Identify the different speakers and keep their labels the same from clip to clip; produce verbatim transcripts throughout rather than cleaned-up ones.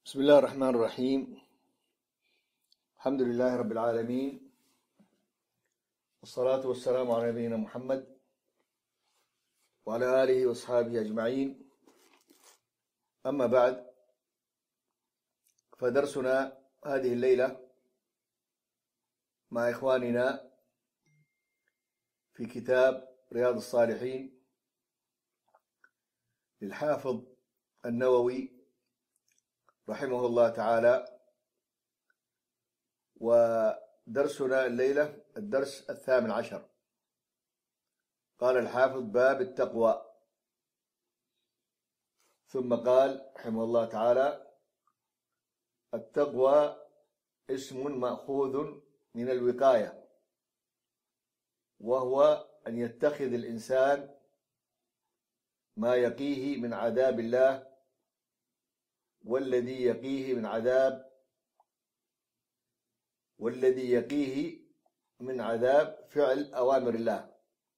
Speaker 1: بسم الله الرحمن الرحيم. الحمد لله رب العالمين، والصلاة والسلام على نبينا محمد وعلى آله وأصحابه أجمعين. أما بعد، فدرسنا هذه الليلة مع إخواننا في كتاب رياض الصالحين للحافظ النووي رحمه الله تعالى، ودرسنا الليلة الدرس الثامن عشر. قال الحافظ: باب التقوى. ثم قال رحمه الله تعالى: التقوى اسم مأخوذ من الوقاية، وهو أن يتخذ الإنسان ما يقيه من عذاب الله، والذي يقيه من عذاب والذي يقيه من عذاب فعل أوامر الله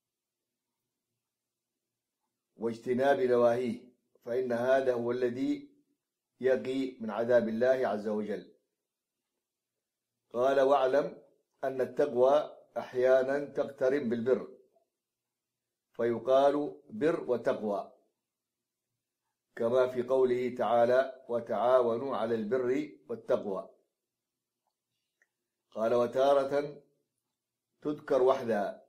Speaker 1: واجتناب نواهيه، فإن هذا هو الذي يقي من عذاب الله عز وجل. قال: واعلم أن التقوى أحيانا تقترن بالبر، فيقال بر وتقوى، كما في قوله تعالى: وتعاونوا على البر والتقوى. قال: وتارة تذكر وحدها،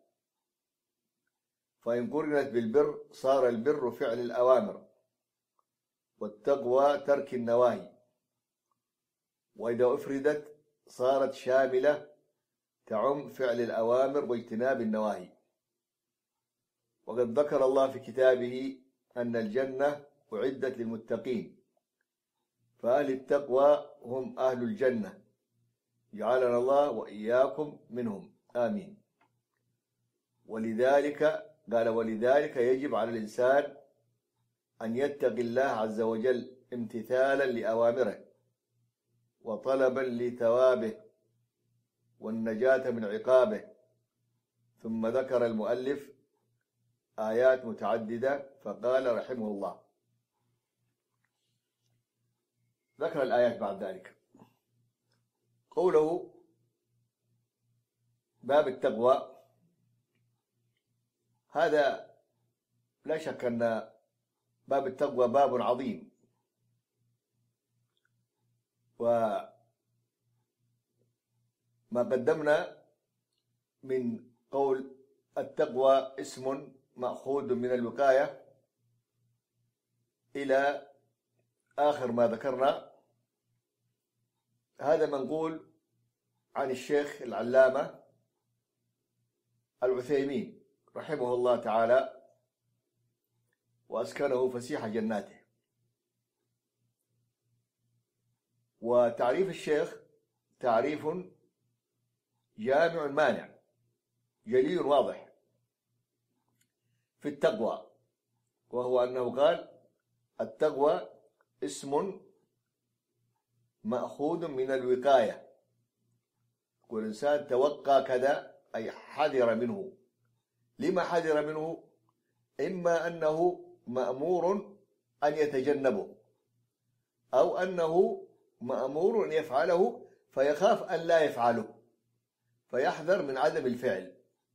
Speaker 1: فإن قرنت بالبر صار البر فعل الأوامر، والتقوى ترك النواهي، وإذا أفردت صارت شاملة تعم فعل الأوامر واجتناب النواهي. وقد ذكر الله في كتابه أن الجنة أعدت للمتقين، فأهل التقوى هم أهل الجنة، جعلنا الله وإياكم منهم، آمين. ولذلك قال: ولذلك يجب على الإنسان أن يتقي الله عز وجل امتثالا لأوامره وطلبا لثوابه والنجاة من عقابه. ثم ذكر المؤلف آيات متعددة، فقال رحمه الله، ذكر الآيات بعد ذلك. قوله باب التقوى، هذا لا شك أن باب التقوى باب عظيم، وما قدمنا من قول التقوى اسم مأخوذ من الوقاية إلى آخر ما ذكرنا، هذا منقول عن الشيخ العلامة العثيمين رحمه الله تعالى، وأسكنه فسيح جناته. وتعريف الشيخ تعريف جامع مانع جلي واضح في التقوى، وهو أنه قال: التقوى اسم مأخوذ من الوقاية، والإنسان توقى كذا أي حذر منه. لما حذر منه؟ إما أنه مأمور أن يتجنبه، أو أنه مأمور أن يفعله فيخاف أن لا يفعله فيحذر من عدم الفعل.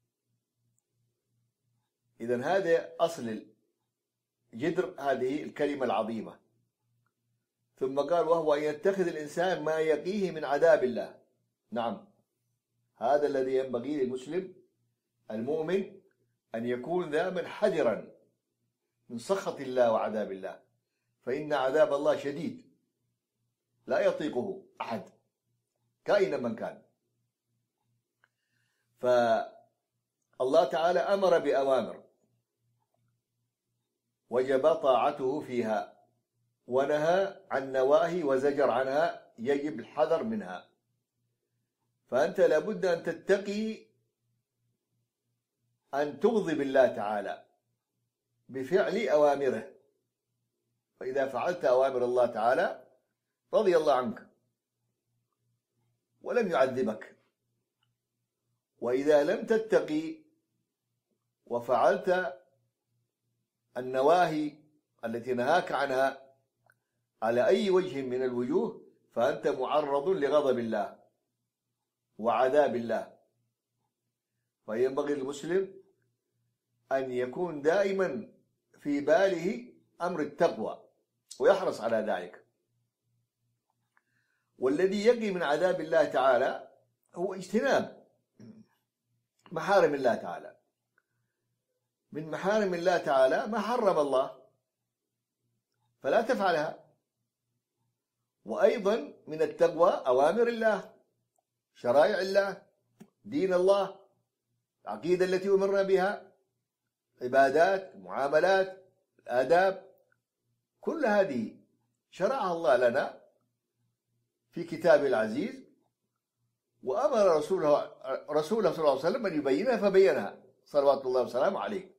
Speaker 1: إذن هذا أصل جذر هذه الكلمة العظيمة. ثم قال: وهو أن يتخذ الإنسان ما يقيه من عذاب الله. نعم، هذا الذي ينبغي للمسلم المؤمن، أن يكون دائما حذرا من سخط الله وعذاب الله، فإن عذاب الله شديد لا يطيقه أحد كائنا من كان. فالله تعالى أمر بأوامر وجب طاعته فيها، ونهى عن نواهي وزجر عنها يجب الحذر منها. فأنت لابد أن تتقي أن تغضب الله تعالى بفعل أوامره، فإذا فعلت أوامر الله تعالى رضي الله عنك ولم يعذبك، وإذا لم تتقي وفعلت النواهي التي نهاك عنها على أي وجه من الوجوه فأنت معرض لغضب الله وعذاب الله. فينبغي للمسلم أن يكون دائما في باله أمر التقوى ويحرص على ذلك. والذي يقي من عذاب الله تعالى هو اجتناب محارم الله تعالى. من محارم الله تعالى ما حرم الله فلا تفعلها. وأيضا من التقوى أوامر الله، شرائع الله، دين الله، العقيدة التي أمرنا بها، عبادات، معاملات، آداب، كل هذه شرعها الله لنا في كتابه العزيز، وأمر رسوله رسوله صلى الله عليه وسلم أن يبينها فبينها صلوات الله وسلامه عليه.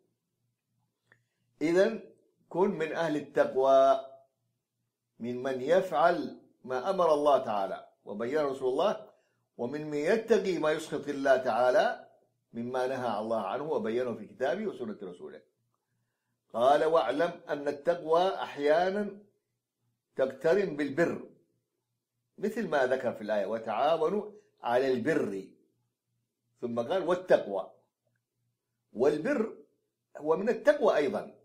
Speaker 1: إذن كن من أهل التقوى، من من يفعل ما أمر الله تعالى وبين رسول الله، ومن من يتقي ما يسخط الله تعالى مما نهى الله عنه وبينه في كتابه وسنة رسوله. قال: واعلم أن التقوى أحيانا تقترن بالبر، مثل ما ذكر في الآية: وتعاونوا على البر، ثم قال: والتقوى. والبر هو من التقوى أيضا،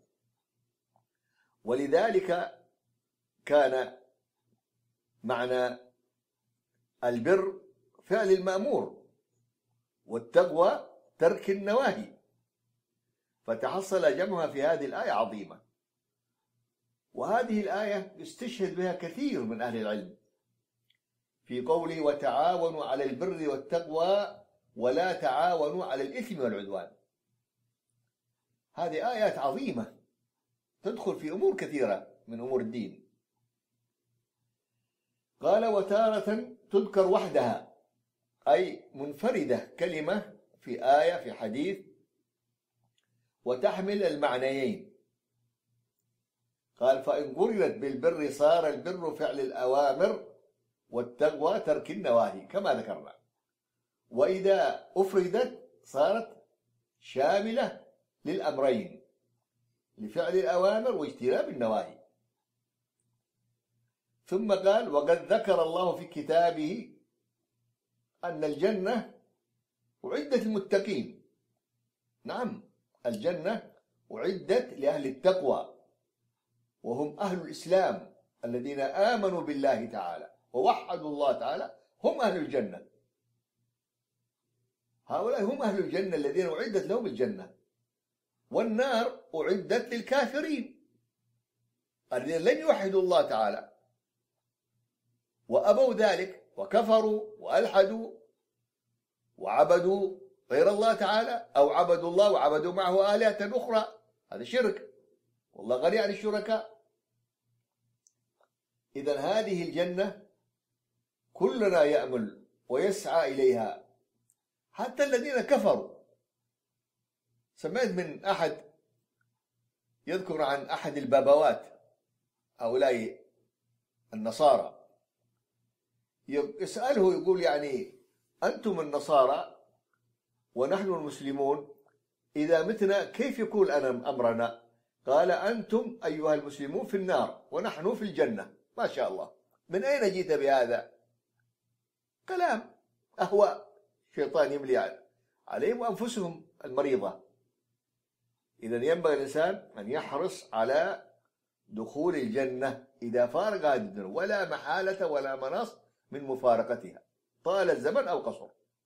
Speaker 1: ولذلك كان معنى البر فعل المأمور، والتقوى ترك النواهي، فتحصل جمعها في هذه الآية عظيمة. وهذه الآية يستشهد بها كثير من أهل العلم في قوله: وتعاونوا على البر والتقوى ولا تعاونوا على الإثم والعدوان. هذه آيات عظيمة تدخل في أمور كثيرة من أمور الدين. قال: وتارة تذكر وحدها، أي منفردة، كلمة في آية في حديث، وتحمل المعنيين. قال: فإن قرنت بالبر صار البر فعل الأوامر والتقوى ترك النواهي، كما ذكرنا. وإذا أفردت صارت شاملة للأمرين، لفعل الأوامر واجتناب النواهي. ثم قال: وقد ذكر الله في كتابه أن الجنة أعدت للمتقين. نعم، الجنة أعدت لأهل التقوى، وهم أهل الإسلام الذين آمنوا بالله تعالى ووحدوا الله تعالى، هم أهل الجنة. هؤلاء هم أهل الجنة الذين أعدت لهم الجنة. والنار أعدت للكافرين الذين لم يوحدوا الله تعالى وأبوا ذلك وكفروا وألحدوا وعبدوا غير الله تعالى، أو عبدوا الله وعبدوا معه آلهة أخرى. هذا شرك، والله غني عن الشركاء. إذن هذه الجنة كلنا يأمل ويسعى إليها، حتى الذين كفروا. سمعت من أحد يذكر عن أحد البابوات، هؤلاء النصارى، يسأله يقول: يعني أنتم النصارى ونحن المسلمون إذا متنا كيف يكون أمرنا؟ قال: أنتم أيها المسلمون في النار ونحن في الجنة. ما شاء الله، من أين جئت بهذا؟ كلام أهواء شيطان يملي عليهم وأنفسهم المريضة. إذن ينبغي الإنسان أن يحرص على دخول الجنة إذا فارق هذه الدنيا، ولا محالة ولا مناص من مفارقتها، طال الزمن أو قصر.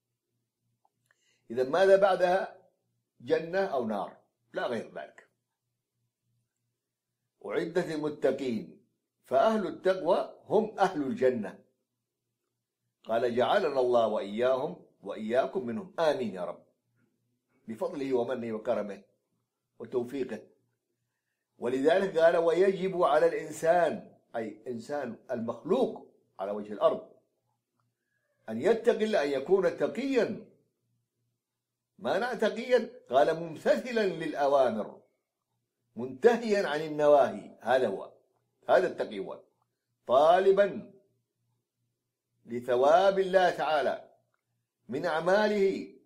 Speaker 1: إذن ماذا بعدها؟ جنة أو نار، لا غير ذلك. أعدت للمتقين، فأهل التقوى هم أهل الجنة. قال: جعلنا الله وإياهم وإياكم منهم، آمين يا رب، بفضله ومنه وكرمه وتوفيقه. ولذلك قال: ويجب على الإنسان، أي إنسان المخلوق على وجه الأرض، أن يتقي الله، أن يكون تقيا. ما معنى تقيا؟ قال: ممتثلا للأوامر منتهيا عن النواهي. هذا هو، هذا التقي هو، طالبا لثواب الله تعالى من أعماله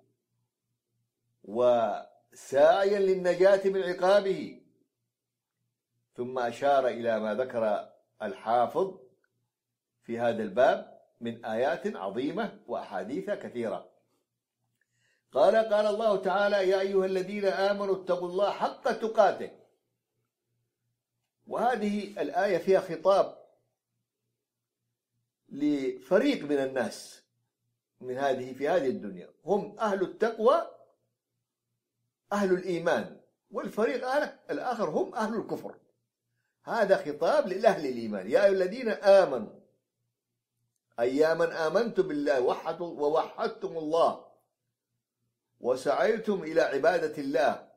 Speaker 1: وساعيا للنجاة من عقابه. ثم أشار إلى ما ذكر الحافظ في هذا الباب من آيات عظيمة وأحاديث كثيرة. قال قال الله تعالى: يا أيها الذين آمنوا اتقوا الله حق تقاته. وهذه الآية فيها خطاب لفريق من الناس من هذه في هذه الدنيا، هم أهل التقوى أهل الإيمان، والفريق الآخر هم أهل الكفر. هذا خطاب لأهل الإيمان: يا أيها الذين آمنوا، أي يا من آمنتم بالله ووحدتم الله وسعيتم إلى عبادة الله،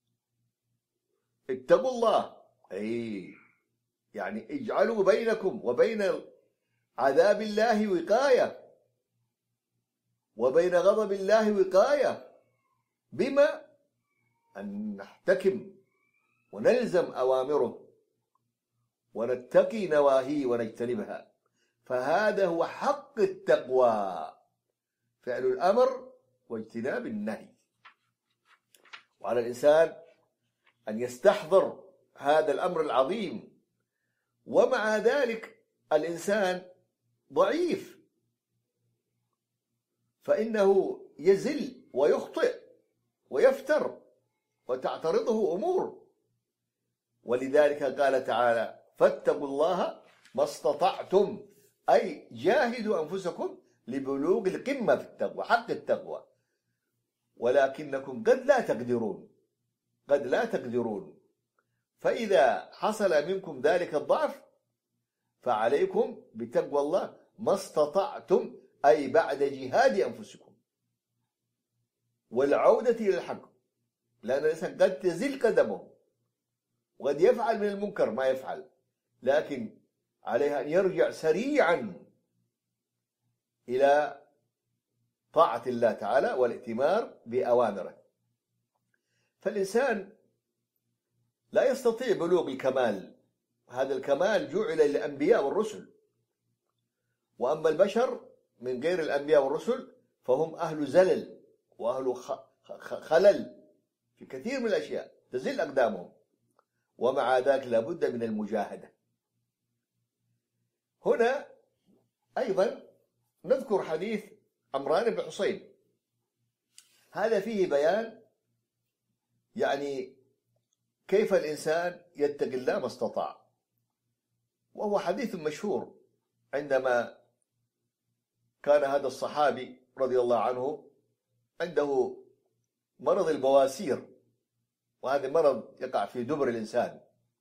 Speaker 1: اتقوا الله، أي يعني اجعلوا بينكم وبين عذاب الله وقاية، وبين غضب الله وقاية، بما أن نحتكم ونلزم أوامره ونتقي نواهيه ونجتنبها. فهذا هو حق التقوى، فعل الأمر واجتناب النهي. وعلى الإنسان أن يستحضر هذا الأمر العظيم. ومع ذلك الإنسان ضعيف، فإنه يزل ويخطئ ويفتر وتعترضه أمور. ولذلك قال تعالى: فاتقوا الله ما استطعتم، أي جاهدوا أنفسكم لبلوغ القمة في التقوى، حق التقوى، ولكنكم قد لا تقدرون، قد لا تقدرون. فإذا حصل منكم ذلك الضعف فعليكم بتقوى الله ما استطعتم، أي بعد جهاد أنفسكم والعودة إلى الحق، لأن الإنسان قد تزل قدمه وقد يفعل من المنكر ما يفعل، لكن عليه أن يرجع سريعا إلى طاعة الله تعالى والائتمار بأوامره. فالإنسان لا يستطيع بلوغ الكمال، هذا الكمال جعل للأنبياء والرسل، وأما البشر من غير الأنبياء والرسل فهم أهل زلل وأهل خلل في كثير من الأشياء، تزل أقدامهم، ومع ذلك لابد من المجاهدة. هنا أيضا نذكر حديث عمران بن حصين، هذا فيه بيان يعني كيف الإنسان يتقي الله ما استطاع. وهو حديث مشهور عندما كان هذا الصحابي رضي الله عنه عنده مرض البواسير، وهذا مرض يقع في دبر الإنسان،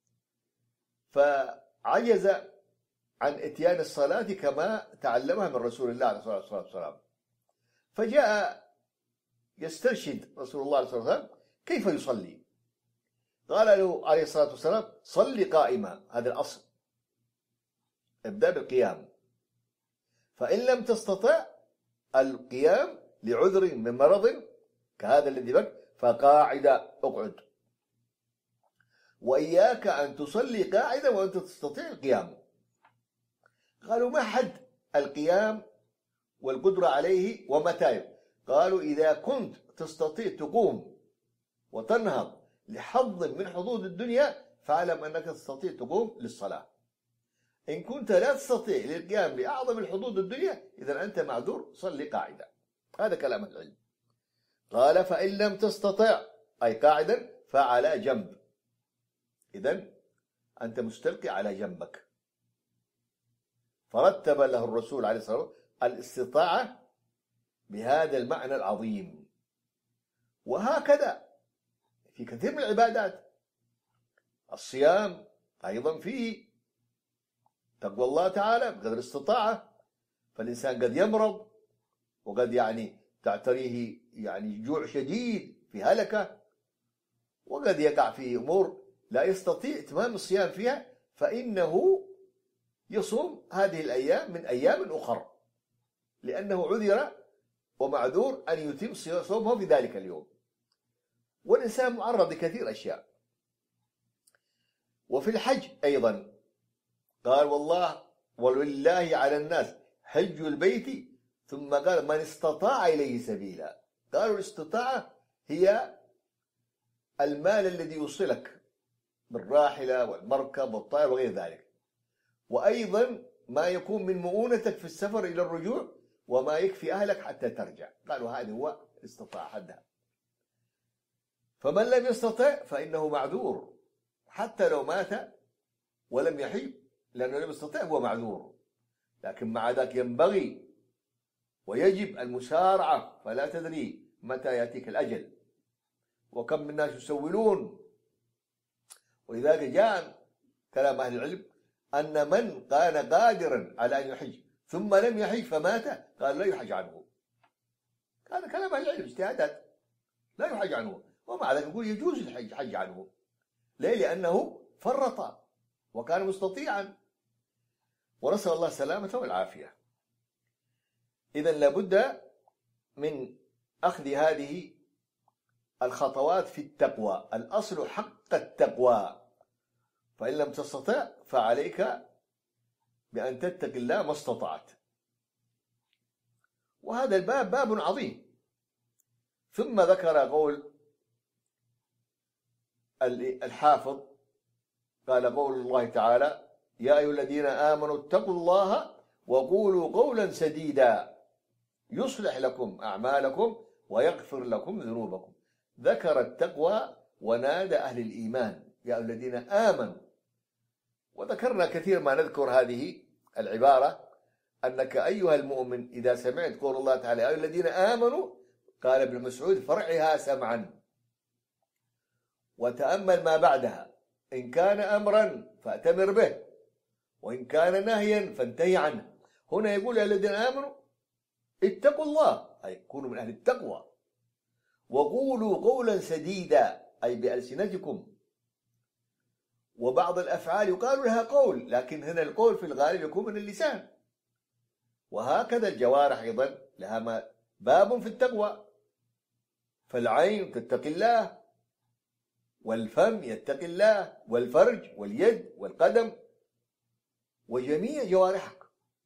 Speaker 1: فعجز عن اتيان الصلاة كما تعلمها من رسول الله عليه الصلاة والسلام، فجاء يسترشد رسول الله عليه الصلاة والسلام كيف يصلي. قال له عليه الصلاة والسلام: صلي قائما، هذا الأصل، ابدأ بالقيام، فإن لم تستطع القيام لعذر من مرض كهذا الذي بك فقاعدة، اقعد، وإياك أن تصلي قاعدة وأنت تستطيع القيام. قالوا: ما حد القيام والقدرة عليه ومتى؟ قالوا: إذا كنت تستطيع تقوم وتنهض لحظ من حظوظ الدنيا فاعلم أنك تستطيع تقوم للصلاة. إن كنت لا تستطيع القيام لأعظم الحظوظ الدنيا إذا أنت معذور، صلي قاعدة. هذا كلام العلم. قال: فإن لم تستطع أي قاعدا فعلى جنب، إذن أنت مستلقي على جنبك. فرتب له الرسول عليه الصلاة والسلام الاستطاعة بهذا المعنى العظيم. وهكذا في كثير من العبادات، الصيام أيضا فيه تقوى الله تعالى بقدر الاستطاعة، فالإنسان قد يمرض وقد يعني تعتريه يعني جوع شديد في هلكة، وقد يقع في أمور لا يستطيع إتمام الصيام فيها، فإنه يصوم هذه الأيام من أيام أخرى لأنه عذر ومعذور أن يتم صومه في ذلك اليوم. والإنسان معرض لكثير أشياء. وفي الحج أيضا قال: والله ولله على الناس حج البيت، ثم قال: من استطاع إليه سبيلا. قالوا الاستطاعة هي المال الذي يوصلك بالراحلة والمركب والطائر وغير ذلك. وأيضا ما يكون من مؤونتك في السفر إلى الرجوع، وما يكفي أهلك حتى ترجع. قالوا هذا هو استطاع حدها. فمن لم يستطع فإنه معذور حتى لو مات ولم يحج، لأنه لم يستطع هو معذور. لكن مع ذلك ينبغي ويجب المسارعة، فلا تدري متى يأتيك الأجل، وكم من الناس يسولون. ولذلك جاء كلام أهل العلم أن من كان قادرا على أن يحج ثم لم يحج فمات، قال لا يحج عنه. هذا كلام أهل العلم اجتهادات، لا يحج عنه. ومع ذلك يقول يجوز الحج حج عنه. ليه؟ لأنه فرط وكان مستطيعا، ونسأل الله السلامة والعافية. إذن لابد من أخذ هذه الخطوات في التقوى. الأصل حق التقوى، فإن لم تستطع فعليك بأن تتق الله ما استطعت. وهذا الباب باب عظيم. ثم ذكر قول الحافظ، قال قول الله تعالى: يا أيها الذين آمنوا اتقوا الله وقولوا قولا سديدا يصلح لكم أعمالكم ويغفر لكم ذنوبكم. ذكر التقوى ونادى أهل الإيمان يا أيها الذين آمنوا. وذكرنا كثير ما نذكر هذه العبارة، أنك أيها المؤمن إذا سمعت قول الله تعالى يا أيها الذين آمنوا، قال ابن مسعود: فرعها سمعا وتأمل ما بعدها، إن كان أمرا فأتمر به، وإن كان نهيا فانتهي عنه. هنا يقول يا الذين آمنوا اتقوا الله، أي كونوا من أهل التقوى، وقولوا قولا سديدا، أي بألسنتكم. وبعض الأفعال يقال لها قول، لكن هنا القول في الغالب يكون من اللسان. وهكذا الجوارح أيضا لها باب في التقوى، فالعين تتقي الله، والفم يتقي الله، والفرج واليد والقدم وجميع جوارحك،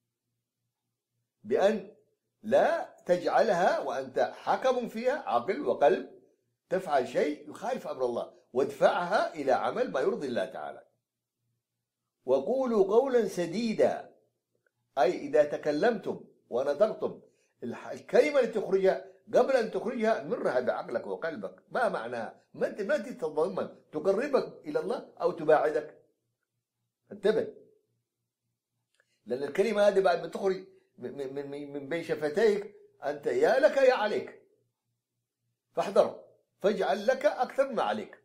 Speaker 1: بأن لا تجعلها وأنت حكم فيها عقل وقلب تفعل شيء يخالف أمر الله، وادفعها إلى عمل ما يرضي الله تعالى. وقولوا قولا سديدا، أي إذا تكلمتم ونطقتم الكلمة التي تخرجها قبل أن تخرجها مرها بعقلك وقلبك. ما معناها؟ ما أنت ما تتضمن تقربك إلى الله أو تباعدك. انتبه، لأن الكلمة هذه بعد ما تخرج من من من بين شفتيك أنت يا لك يا عليك، فاحذر، فاجعل لك أكثر ما عليك.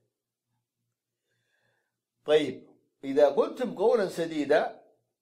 Speaker 1: طيب، إذا قلتم قولا سديدا،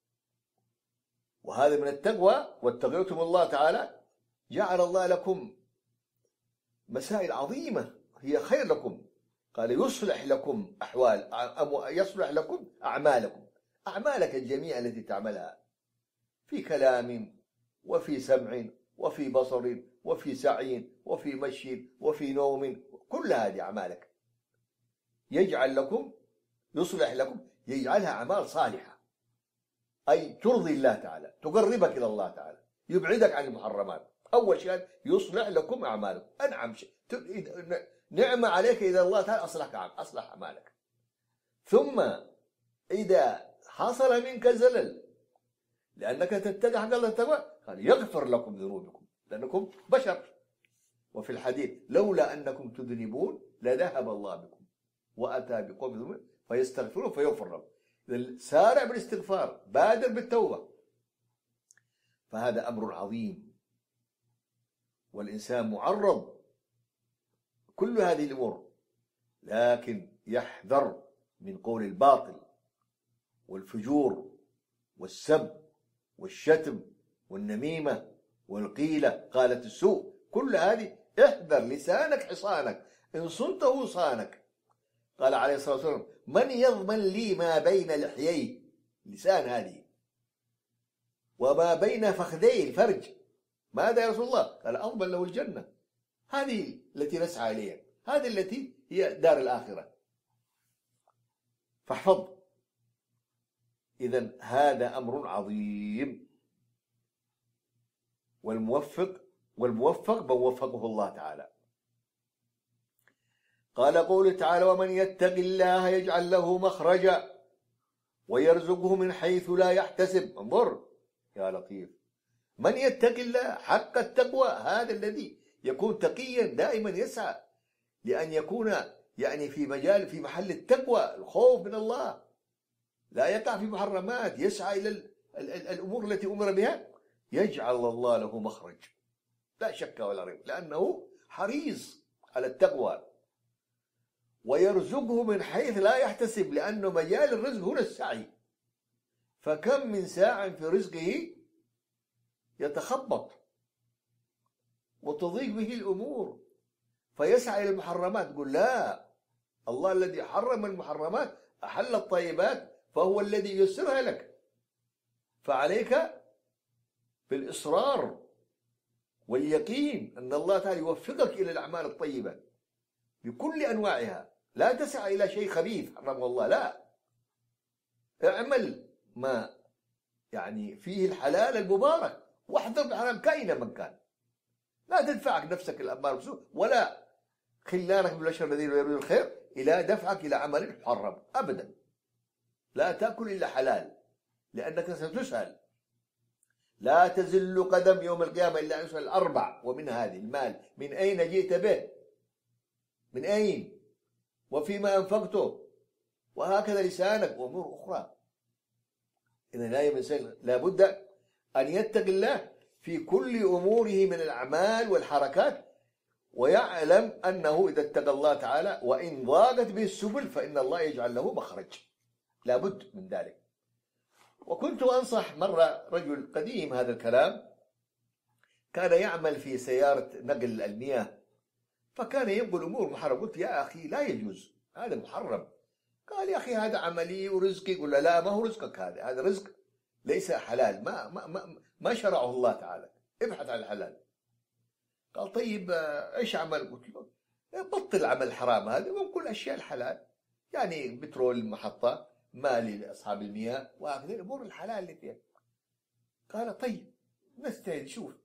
Speaker 1: وهذا من التقوى، واتقيتم الله تعالى، جعل الله لكم مسائل عظيمة هي خير لكم. قال يصلح لكم أحوال، يصلح لكم أعمالكم، أعمالك الجميع التي تعملها في كلام وفي سمع وفي بصر وفي سعي وفي مشي وفي نوم، كل هذه أعمالك يجعل لكم، يصلح لكم، يجعلها أعمال صالحة، أي ترضي الله تعالى، تقربك إلى الله تعالى، يبعدك عن المحرمات. أول شيء يصلح لكم أعمالكم، أنعم شيء، نعمة عليك إذا الله تعالى أصلح أصلح أعمالك. ثم إذا حصل منك زلل لأنك تتبع حق الله تعالى، قال يغفر لكم ذنوبكم لأنكم بشر. وفي الحديث لولا أنكم تذنبون لذهب الله بكم وأتى بقوم ذنوب فيستغفرون فيغفر لهم. سارع بالاستغفار، بادر بالتوبة. فهذا أمر عظيم، والإنسان معرض كل هذه الأمور، لكن يحذر من قول الباطل والفجور والسب والشتم والنميمة والقيلة قالت السوء. كل هذه احذر، لسانك حصانك، إن صنته صانك. قال عليه الصلاة والسلام: من يضمن لي ما بين لحييه، لسان هذه، وما بين فخذيه الفرج؟ ماذا يا رسول الله؟ قال أضمن له الجنة. هذه التي نسعى إليها، هذه التي هي دار الآخرة، فاحفظ. إذن هذا أمر عظيم، والموفق والموفق من وفقه الله تعالى. قال قوله تعالى: ومن يتق الله يجعل له مخرجا ويرزقه من حيث لا يحتسب. انظر يا لطيف، من يتق الله حق التقوى هذا الذي يكون تقيا دائما يسعى لأن يكون يعني في مجال في محل التقوى، الخوف من الله، لا يقع في محرمات، يسعى إلى الأمور التي أمر بها، يجعل الله له مخرج لا شك ولا ريب، لأنه حريص على التقوى. ويرزقه من حيث لا يحتسب، لأنه مجال الرزق هنا السعي، فكم من ساع في رزقه يتخبط وتضيق به الأمور فيسعى إلى المحرمات. يقول لا، الله الذي حرم المحرمات أحل الطيبات فهو الذي ييسرها لك، فعليك بالإصرار واليقين أن الله تعالى يوفقك إلى الأعمال الطيبة بكل أنواعها، لا تسعى إلى شيء خبيث حرمه الله، لا، اعمل ما يعني فيه الحلال المبارك واحذر بالحرام كائنا من كان، لا تدفعك نفسك الأمر بسوء ولا خلانك بالبشر الذين يريدون الخير إلى دفعك إلى عمل محرم أبدا. لا تأكل إلا حلال لأنك ستسأل، لا تزل قدم يوم القيامة إلا أن يسأل أربع، ومن هذه المال من أين جئت به، من أين، وفيما أنفقته، وهكذا لسانك وأمور أخرى. إذا لا الإنسان لابد أن يتقي الله في كل أموره من الأعمال والحركات، ويعلم أنه إذا اتقى الله تعالى وإن ضاقت به السبل فإن الله يجعل له مخرج، لابد من ذلك. وكنت أنصح مرة رجل قديم هذا الكلام، كان يعمل في سيارة نقل المياه، فكان ينقل أمور محرم. قلت يا أخي لا يجوز، هذا محرم. قال يا أخي هذا عملي ورزقي. قل لا، ما هو رزقك، هذا هذا رزق ليس حلال، ما ما ما, ما شرعه الله تعالى، ابحث عن الحلال. قال طيب ايش عمل؟ قلت له بطل عمل الحرام هذا وانقل الاشياء الحلال، يعني بترول المحطة، مالي لاصحاب المياه، وهكذا الامور الحلال اللي فيها. قال طيب نستعين شوف.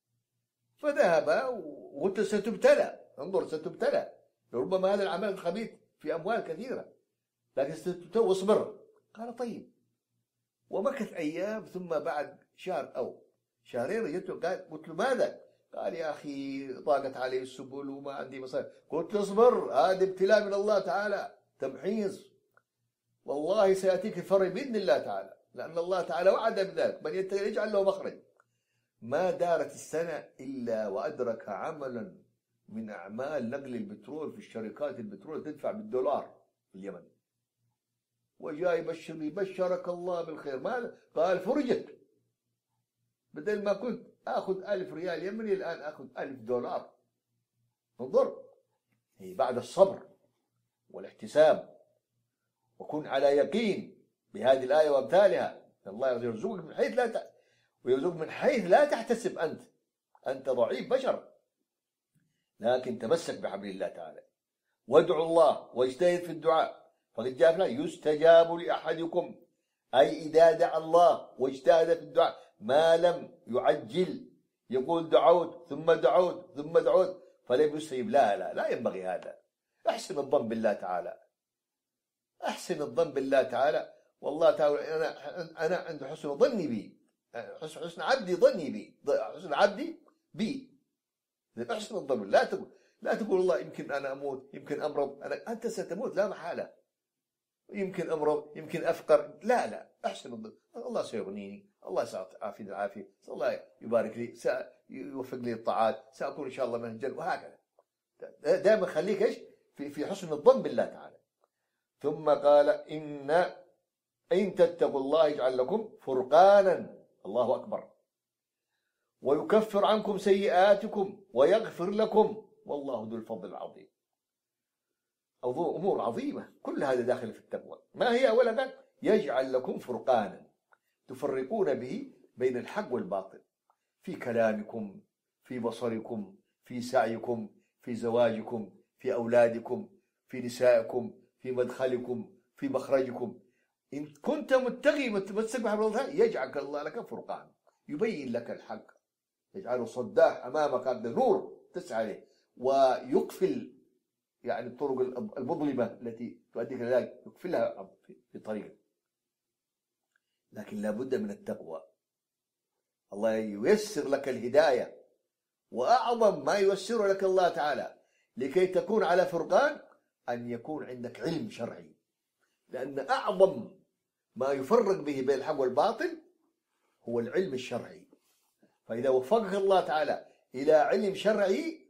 Speaker 1: فذهب وقلت ستبتلى، انظر ستبتلى، ربما هذا العمل الخبيث في اموال كثيرة لكن ستبتلى واصبر. قال طيب. ومكث ايام، ثم بعد شهر او شهرين رجعت قال قلت له ماذا؟ قال يا أخي ضاقت علي السبل وما عندي مصاري. قلت له اصبر، هذا ابتلاء من الله تعالى، تمحيص، والله سيأتيك الفرج بإذن الله تعالى، لأن الله تعالى وعد بذلك، بل يجعل له مخرج. ما دارت السنة إلا وأدرك عملا من أعمال نقل البترول في الشركات البترول تدفع بالدولار في اليمن، وجاء يبشر بشرك الله بالخير. ماذا؟ قال فرجت، بدل ما كنت أخذ ألف ريال يمني الآن أخذ ألف دولار. انظر، هي بعد الصبر والاحتساب، وكن على يقين بهذه الآية وأمثالها. الله يرزقك من حيث لا ت... ويرزقك من حيث لا تحتسب. أنت أنت ضعيف بشر، لكن تمسك بحبل الله تعالى وادعوا الله واجتهد في الدعاء، فقد جاء فلا يستجاب لأحدكم، أي إذا دعا الله واجتهد في الدعاء ما لم يعجل، يقول دعوت ثم دعوت ثم دعوت فلم يستجب، لا لا لا ينبغي هذا. احسن الظن بالله تعالى، احسن الظن بالله تعالى، والله تعالى انا انا عند حسن ظني بي، حسن عبدي ظني بي، حسن عبدي بي. احسن الظن، لا تقول لا تقول الله يمكن انا اموت، يمكن امرض، انا انت ستموت لا محاله، يمكن امرض، يمكن افقر، لا لا، احسن الظن، الله سيغنيني، الله سيعافيني العافيه، الله يبارك لي، سيوفق لي الطاعات، ساكون ان شاء الله من الجنه، وهكذا. دائما خليك ايش في في حسن الظن بالله تعالى. ثم قال ان ان تتقوا الله يجعل لكم فرقانا، الله اكبر، ويكفر عنكم سيئاتكم ويغفر لكم، والله ذو الفضل العظيم. أمور عظيمة كل هذا داخل في التقوى. ما هي؟ أولا قال يجعل لكم فرقانا تفرقون به بين الحق والباطل، في كلامكم، في بصركم، في سعيكم، في زواجكم، في أولادكم، في نسائكم، في مدخلكم، في مخرجكم. إن كنت متقي متمسك بحبل الله يجعل الله لك فرقان، يبين لك الحق، يجعله صداح أمامك عبد النور تسعى عليه، ويقفل يعني الطرق المظلمة التي تؤديك إلى ذلك، يقفلها في طريقك. لكن لابد من التقوى. الله ييسر لك الهداية، وأعظم ما ييسر لك الله تعالى لكي تكون على فرقان أن يكون عندك علم شرعي، لأن أعظم ما يفرق به بين الحق والباطل هو العلم الشرعي. فإذا وفقك الله تعالى إلى علم شرعي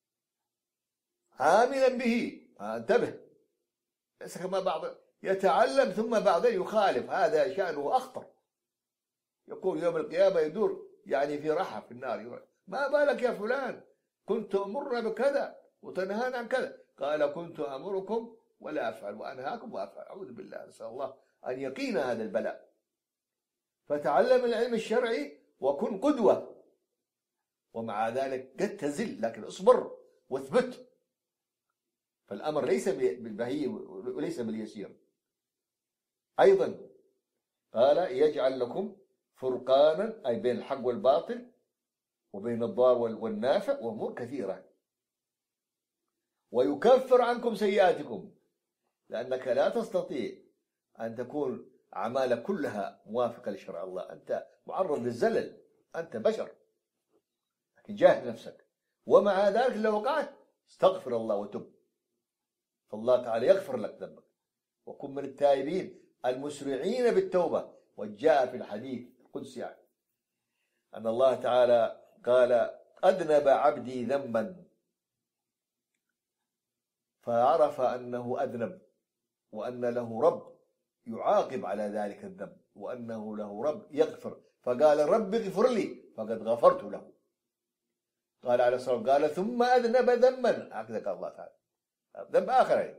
Speaker 1: عاملا به، انتبه، ليس كما بعض يتعلم ثم بعدين يخالف، هذا شأنه أخطر. يقول يوم القيامة يدور يعني في رحى في النار، ما بالك يا فلان كنت أمرنا بكذا وتنهانا عن كذا، قال كنت أمركم ولا أفعل وأنهاكم وأفعل. أعوذ بالله، نسأل الله أن يقينا هذا البلاء. فتعلم العلم الشرعي وكن قدوة، ومع ذلك قد تزل، لكن اصبر واثبت، فالأمر ليس بالبهي وليس باليسير. أيضا قال يجعل لكم فرقانا، أي بين الحق والباطل وبين الضار والنافع وأمور كثيرة، ويكفر عنكم سيئاتكم، لأنك لا تستطيع أن تكون أعمالك كلها موافقة لشرع الله، أنت معرض للزلل، أنت بشر، لكن جاهد نفسك. ومع ذلك لو وقعت استغفر الله وتب، فالله تعالى يغفر لك ذنبك. وكن من التائبين المسرعين بالتوبة. وجاء في الحديث القدسي يعني أن الله تعالى قال أذنب عبدي ذنبا فعرف أنه أذنب، وأن له رب يعاقب على ذلك الذنب، وأنه له رب يغفر، فقال رب اغفر لي فقد غفرت له. قال عليه الصلاة والسلام قال ثم أذنب ذنبا، هكذا قال الله تعالى، ذنب آخر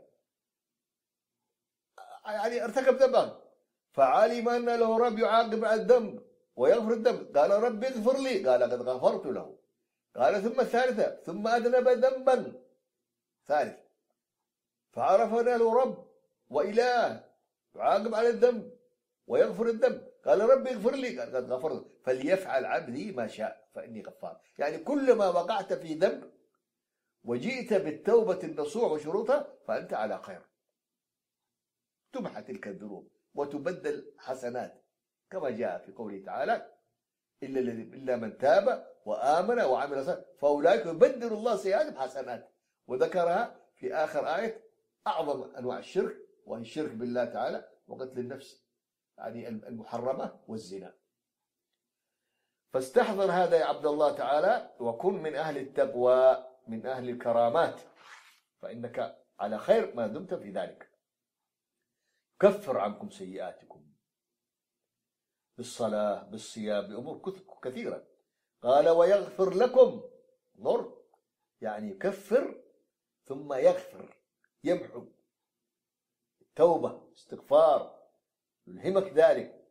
Speaker 1: يعني ارتكب ذنبا، فعلم أن له رب يعاقب على الذنب ويغفر الذنب، قال رب اغفر لي قال قد غفرت له. قال ثم الثالثة ثم أذنب ذنبا ثالث، فعرف أن له رب وإله يعاقب على الذنب ويغفر الذنب، قال رب اغفر لي قال قد غفرت. فليفعل عبدي ما شاء فإني غفار. يعني كلما وقعت في ذنب وجئت بالتوبة النصوح وشروطها فأنت على خير، تمحى تلك الذنوب وتبدل حسنات، كما جاء في قوله تعالى إلا إلا من تاب وآمن وعمل صالحا فأولئك يبدل الله سيئاتهم حسنات. وذكرها في آخر آية أعظم أنواع الشرك، وهي الشرك بالله تعالى وقتل النفس يعني المحرمة والزنا. فاستحضر هذا يا عبد الله تعالى، وكن من أهل التقوى من أهل الكرامات، فإنك على خير ما دمت في ذلك. كفر عنكم سيئاتكم بالصلاة بالصيام بأمور كثيرة. قال ويغفر لكم، نور يعني يكفر ثم يغفر، يمحو، توبة استغفار يلهمك ذلك،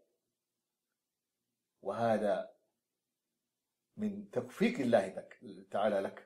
Speaker 1: وهذا من توفيق الله تعالى لك.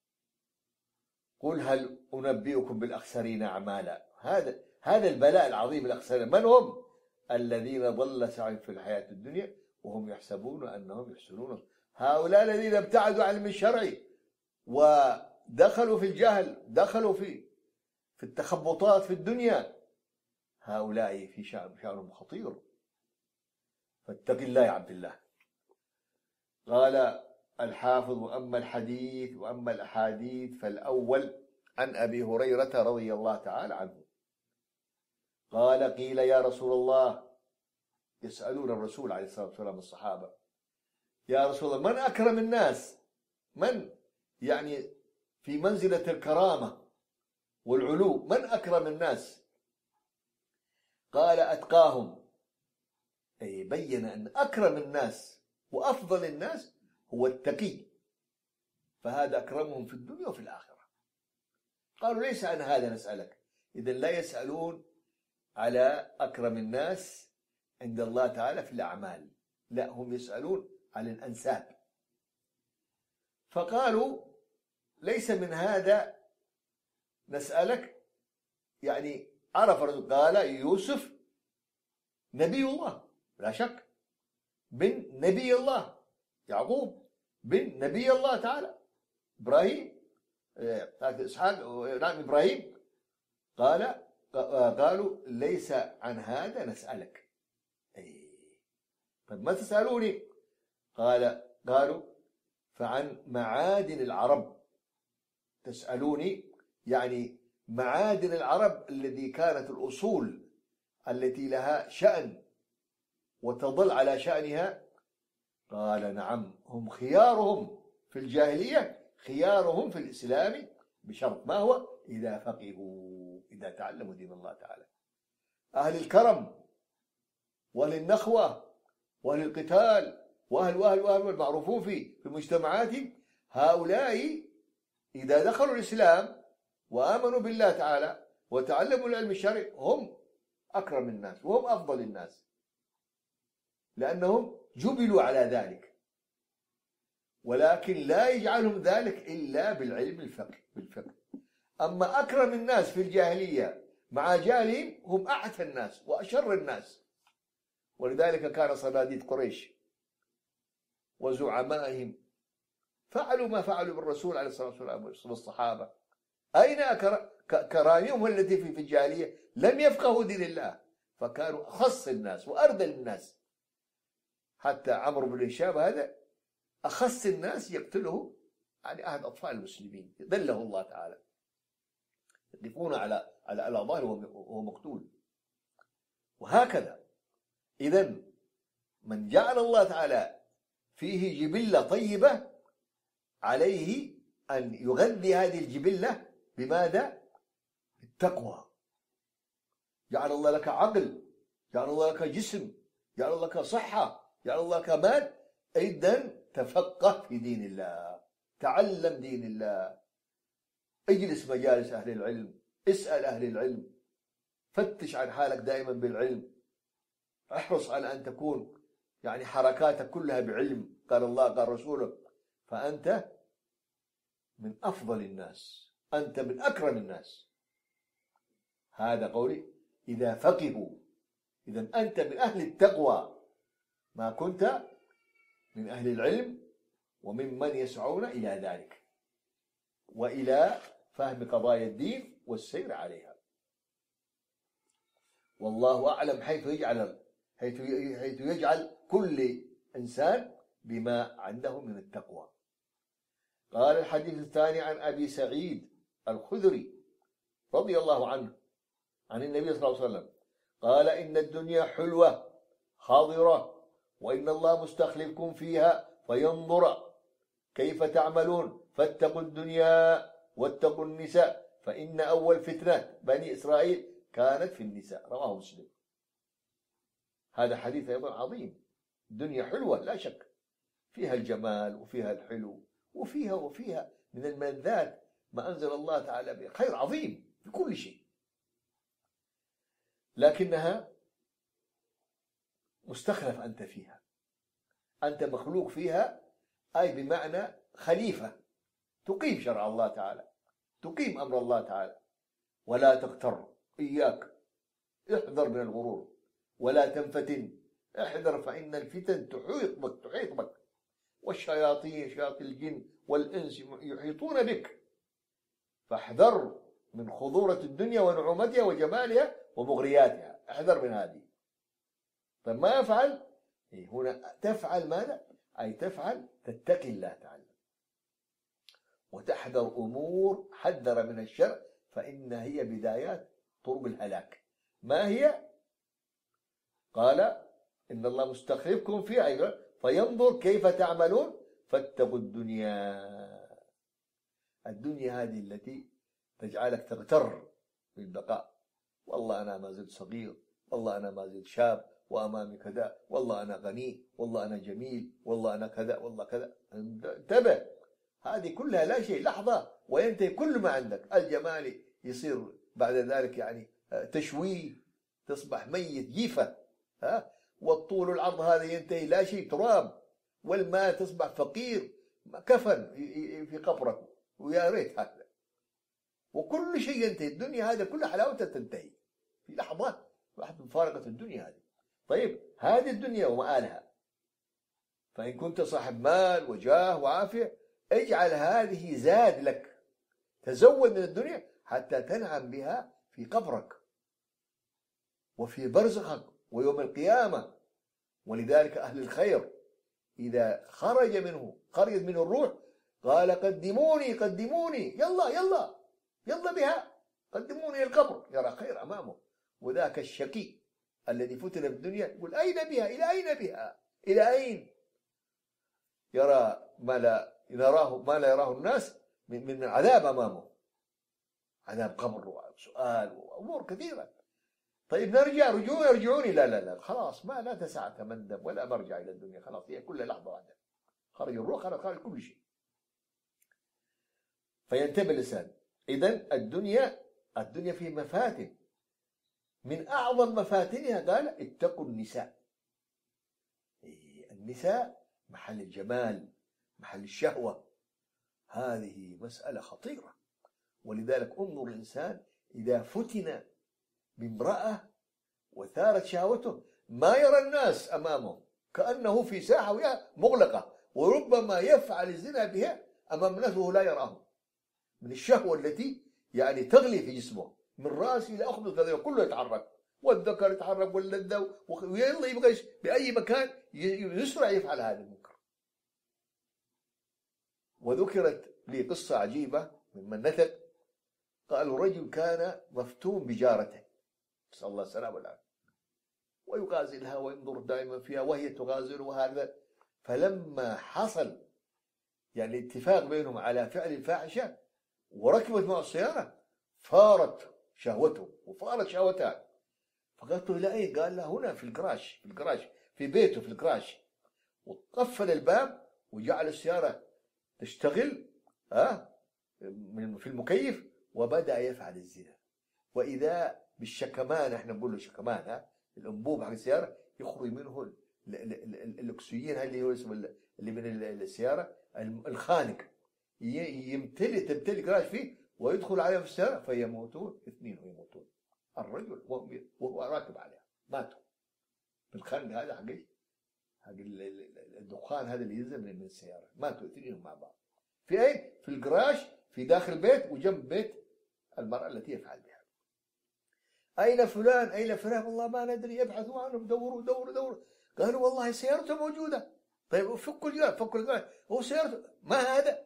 Speaker 1: قل هل أنبئكم بالأخسرين أعمالا، هذا هذا البلاء العظيم. الأخسرين من هم؟ الذين ضل سعيهم في الحياة الدنيا وهم يحسبون أنهم يحسنون. هؤلاء الذين ابتعدوا عن العلم الشرعي ودخلوا في الجهل، دخلوا في في التخبطات في الدنيا، هؤلاء في شأن شأنهم خطير، فاتق الله يا عبد الله. قال الحافظ وأما الحديث وأما الأحاديث فالأول عن أبي هريرة رضي الله تعالى عنه قال قيل يا رسول الله، يسألون الرسول عليه الصلاة والسلام الصحابة، يا رسول الله من أكرم الناس، من يعني في منزلة الكرامة والعلو، من أكرم الناس؟ قال أتقاهم، أي بين أن أكرم الناس وأفضل الناس هو التقي، فهذا أكرمهم في الدنيا وفي الآخرة. قالوا ليس عن هذا نسألك، إذن لا يسألون على أكرم الناس عند الله تعالى في الأعمال، لا هم يسألون عن الأنساب. فقالوا ليس من هذا نسألك، يعني عرف الرسول قال يوسف نبي الله لا شك، بن نبي الله يعقوب بن نبي الله تعالى، إبراهيم إسحاق نعم إبراهيم. قال قالوا ليس عن هذا نسألك، أي طيب ما تسألوني؟ قال قالوا فعن معادن العرب تسألوني، يعني معادن العرب التي كانت الأصول التي لها شأن وتظل على شأنها. قال نعم، هم خيارهم في الجاهلية خيارهم في الإسلام، بشرط ما هو؟ إذا فقهوا، إذا تعلموا دين الله تعالى. أهل الكرم وأهل النخوة وأهل القتال وأهل وأهل وأهل المعروفون في في مجتمعاتهم، هؤلاء إذا دخلوا الإسلام وآمنوا بالله تعالى وتعلموا العلم الشرعي هم أكرم الناس وهم أفضل الناس، لأنهم جبلوا على ذلك. ولكن لا يجعلهم ذلك إلا بالعلم الفقه بالفقه. أما أكرم الناس في الجاهلية مع جهلهم هم أعتى الناس وأشر الناس. ولذلك كان صناديد قريش وزعمائهم فعلوا ما فعلوا بالرسول عليه الصلاة والسلام والصحابة. أين كرامهم التي في الجاهلية؟ لم يفقهوا دين الله، فكانوا أخص الناس وأرذل الناس. حتى عمرو بن هشام هذا أخص الناس يقتله يعني أحد أطفال المسلمين، ذله الله تعالى، يقفون على على على ظهره وهو مقتول. وهكذا إذن من جعل الله تعالى فيه جبلة طيبة عليه أن يغذي هذه الجبلة بماذا؟ التقوى. جعل الله لك عقل، جعل الله لك جسم، جعل الله لك صحة، جعل الله لك مال، إذن تفقه في دين الله، تعلم دين الله، اجلس مجالس أهل العلم، اسأل أهل العلم، فتش عن حالك دائما بالعلم، احرص على أن تكون يعني حركاتك كلها بعلم، قال الله قال رسوله، فأنت من أفضل الناس، أنت من أكرم الناس. هذا قولي إذا فقهوا. إذن أنت من أهل التقوى ما كنت من أهل العلم وممن يسعون إلى ذلك وإلى فهم قضايا الدين والسير عليها. والله أعلم حيث يجعل حيث حيث يجعل كل إنسان بما عنده من التقوى. قال الحديث الثاني عن أبي سعيد الخدري رضي الله عنه عن النبي صلى الله عليه وسلم قال إن الدنيا حلوة حاضرة وإن الله مستخلفكم فيها فينظر كيف تعملون فاتقوا الدنيا واتقوا النساء فإن أول فتنة بني إسرائيل كانت في النساء. رواه مسلم. هذا حديث أيضا عظيم. الدنيا حلوة لا شك، فيها الجمال وفيها الحلو وفيها وفيها من الملذات ما أنزل الله تعالى به، خير عظيم في كل شيء، لكنها مستخلف أنت فيها، أنت مخلوق فيها، أي بمعنى خليفة تقيم شرع الله تعالى، تقيم أمر الله تعالى. ولا تغتر، إياك احذر من الغرور، ولا تنفتن، احذر فإن الفتن تحيط بك تحيط بك والشياطين شياطين الجن والإنس يحيطون بك، فاحذر من خضورة الدنيا ونعومتها وجمالها ومغرياتها، احذر من هذه. طيب ما يفعل؟ هنا تفعل ماذا؟ أي تفعل تتقي الله تعالى وتحذر أمور حذر من الشرع، فإن هي بدايات طرب الهلاك. ما هي؟ قال إن الله مستخلفكم فيها أيضا فينظر كيف تعملون فاتقوا الدنيا. الدنيا هذه التي تجعلك تغتر بالبقاء، والله أنا ما زلت صغير، والله أنا ما زلت شاب وأمامي كذا، والله أنا غني، والله أنا جميل، والله أنا كذا، والله كذا. انتبه، هذه كلها لا شيء، لحظة وينتهي كل ما عندك. الجمال يصير بعد ذلك يعني تشويه، تصبح ميت جيفة، ها. والطول العرض هذا ينتهي لا شيء، تراب. والماء تصبح فقير، كفن في قبرك، ويا ريت هذا. وكل شيء ينتهي، الدنيا هذا كل حلاوتها تنتهي في لحظات، لحظة مفارقة الدنيا هذه. طيب هذه الدنيا ومآلها، فإن كنت صاحب مال وجاه وعافية اجعل هذه زاد لك، تزود من الدنيا حتى تنعم بها في قبرك وفي برزخك ويوم القيامة، ولذلك أهل الخير إذا خرج منه خرجت منه الروح قال قدموني قدموني، يلا يلا يلا بها، قدموني القبر، يرى خير أمامه. وذاك الشقي الذي فتن في الدنيا يقول أين بها، إلى أين بها، إلى أين، يرى ما لا يراه ما لا يراه الناس من من عذاب أمامه، عذاب قبر وسؤال وأمور كثيرة. طيب نرجع رجوع يرجعوني، لا لا لا خلاص ما لا تسع تمندم ولا مرجع إلى الدنيا، خلاص هي كل لحظة واحدة، خرج الروح خرج خرج كل شيء. فينتبه الإنسان. إذن الدنيا الدنيا في مفاتن، من أعظم مفاتنها قال اتقوا النساء. النساء محل الجمال، محل الشهوة، هذه مسألة خطيرة. ولذلك انظر الإنسان إذا فتن بامرأة وثارت شهوته ما يرى الناس أمامه، كأنه في ساحة وهي مغلقة، وربما يفعل الزنا بها أمام الناس وهو لا يراهم، من الشهوة التي يعني تغلي في جسمه من رأسه إلى أخذ كذا كله يتحرك، والذكر يتحرك واللذة، ويلا يبغى بأي مكان يسرع يفعل هذا المنكر. وذكرت لي قصة عجيبة ممن نثق، قالوا رجل كان مفتون بجارته نسأل الله السلامة والعافية، ويغازلها وينظر دائما فيها وهي تغازله وهذا، فلما حصل يعني اتفاق بينهم على فعل الفاحشة وركبت معه السيارة فارت شهوته وفارت شهوتها، فقالت له إلى أين؟ قال له هنا في الجراج، في الجراج في بيته في الجراج، وقفل الباب وجعل السيارة تشتغل ها في المكيف، وبدأ يفعل الزنا. وإذا بالشكمان، احنا نقول له شكمان، ها الأنبوب حق السيارة يخرج منه الأكسجين اللي هو اسمه اللي من السيارة الخانق، يمتلئ تمتلئ جراج فيه ويدخل عليهم في السيارة فيموتون، اثنين يموتون، الرجل وهو راكب عليها ماتوا بالخنق هذا حق حق الدخان هذا اللي ينزل من السيارة، ماتوا اثنين مع بعض. في أين؟ في الجراج في داخل البيت وجنب بيت المرأة التي يفعل بها. أين فلان؟ أين فلان؟ والله ما ندري، يبحثوا عنهم، دوروا دوروا دوروا، قالوا والله سيارته موجودة. طيب فكوا الجراج فكوا الجراج، هو سيارته ما هذا،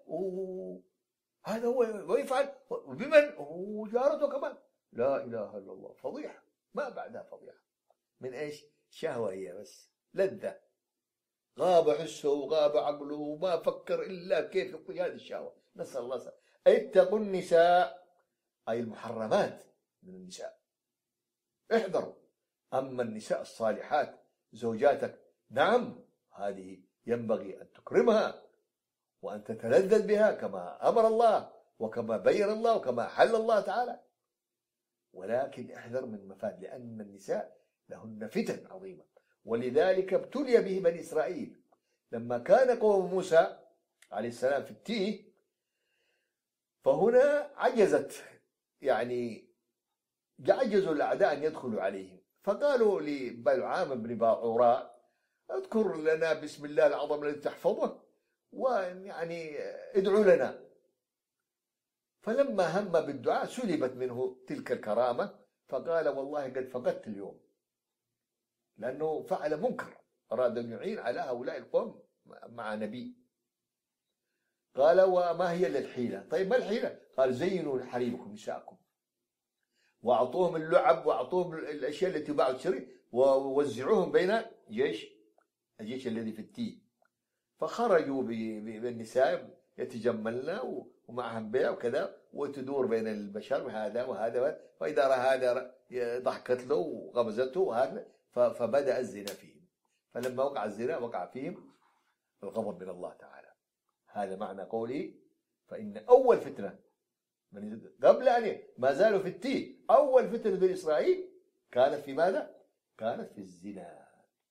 Speaker 1: هذا هو ويفعل بمن؟ وجارته كمان. لا إله إلا الله، فضيحة ما بعدها فضيحة. من إيش؟ شهوة هي بس، لذة، غاب حسه وغاب عقله وما فكر إلا كيف يقضي هذه الشهوة. نسأل الله سبحانه. اتقوا النساء أي المحرمات من النساء، احذروا. أما النساء الصالحات زوجاتك، نعم هذه ينبغي أن تكرمها وأن تتلذذ بها كما أمر الله وكما بين الله وكما حل الله تعالى، ولكن احذر من مفاد، لأن النساء لهن فتن عظيمة. ولذلك ابتلي به بني إسرائيل لما كان قوم موسى عليه السلام في التيه، فهنا عجزت يعني عجزوا الأعداء أن يدخلوا عليهم، فقالوا لبلعام بن باعوراء اذكر لنا بسم الله العظيم الذي تحفظه ويعني ادعوا لنا. فلما هم بالدعاء سلبت منه تلك الكرامة، فقال والله قد فقدت اليوم، لأنه فعل منكر، أراد أن يعين على هؤلاء القوم مع نبي. قال وما هي إلا الحيلة؟ طيب ما الحيلة؟ قال زينوا حريمكم نساءكم وأعطوهم اللعب وأعطوهم الأشياء التي تباع وتشتري ووزعوهم بين جيش الجيش الذي في التيه. فخرجوا بالنساء يتجملن ومعهم بيع وكذا، وتدور بين البشر هذا وهذا، وإذا رأى هذا ضحكت له وغمزته وهذا، فبدأ الزنا فيهم. فلما وقع الزنا وقع فيهم الغضب من الله تعالى. هذا معنى قوله فإن أول فتنة من قبل أن ما زالوا في التيه، أول فتنة بني إسرائيل كانت في ماذا؟ كانت في الزنا.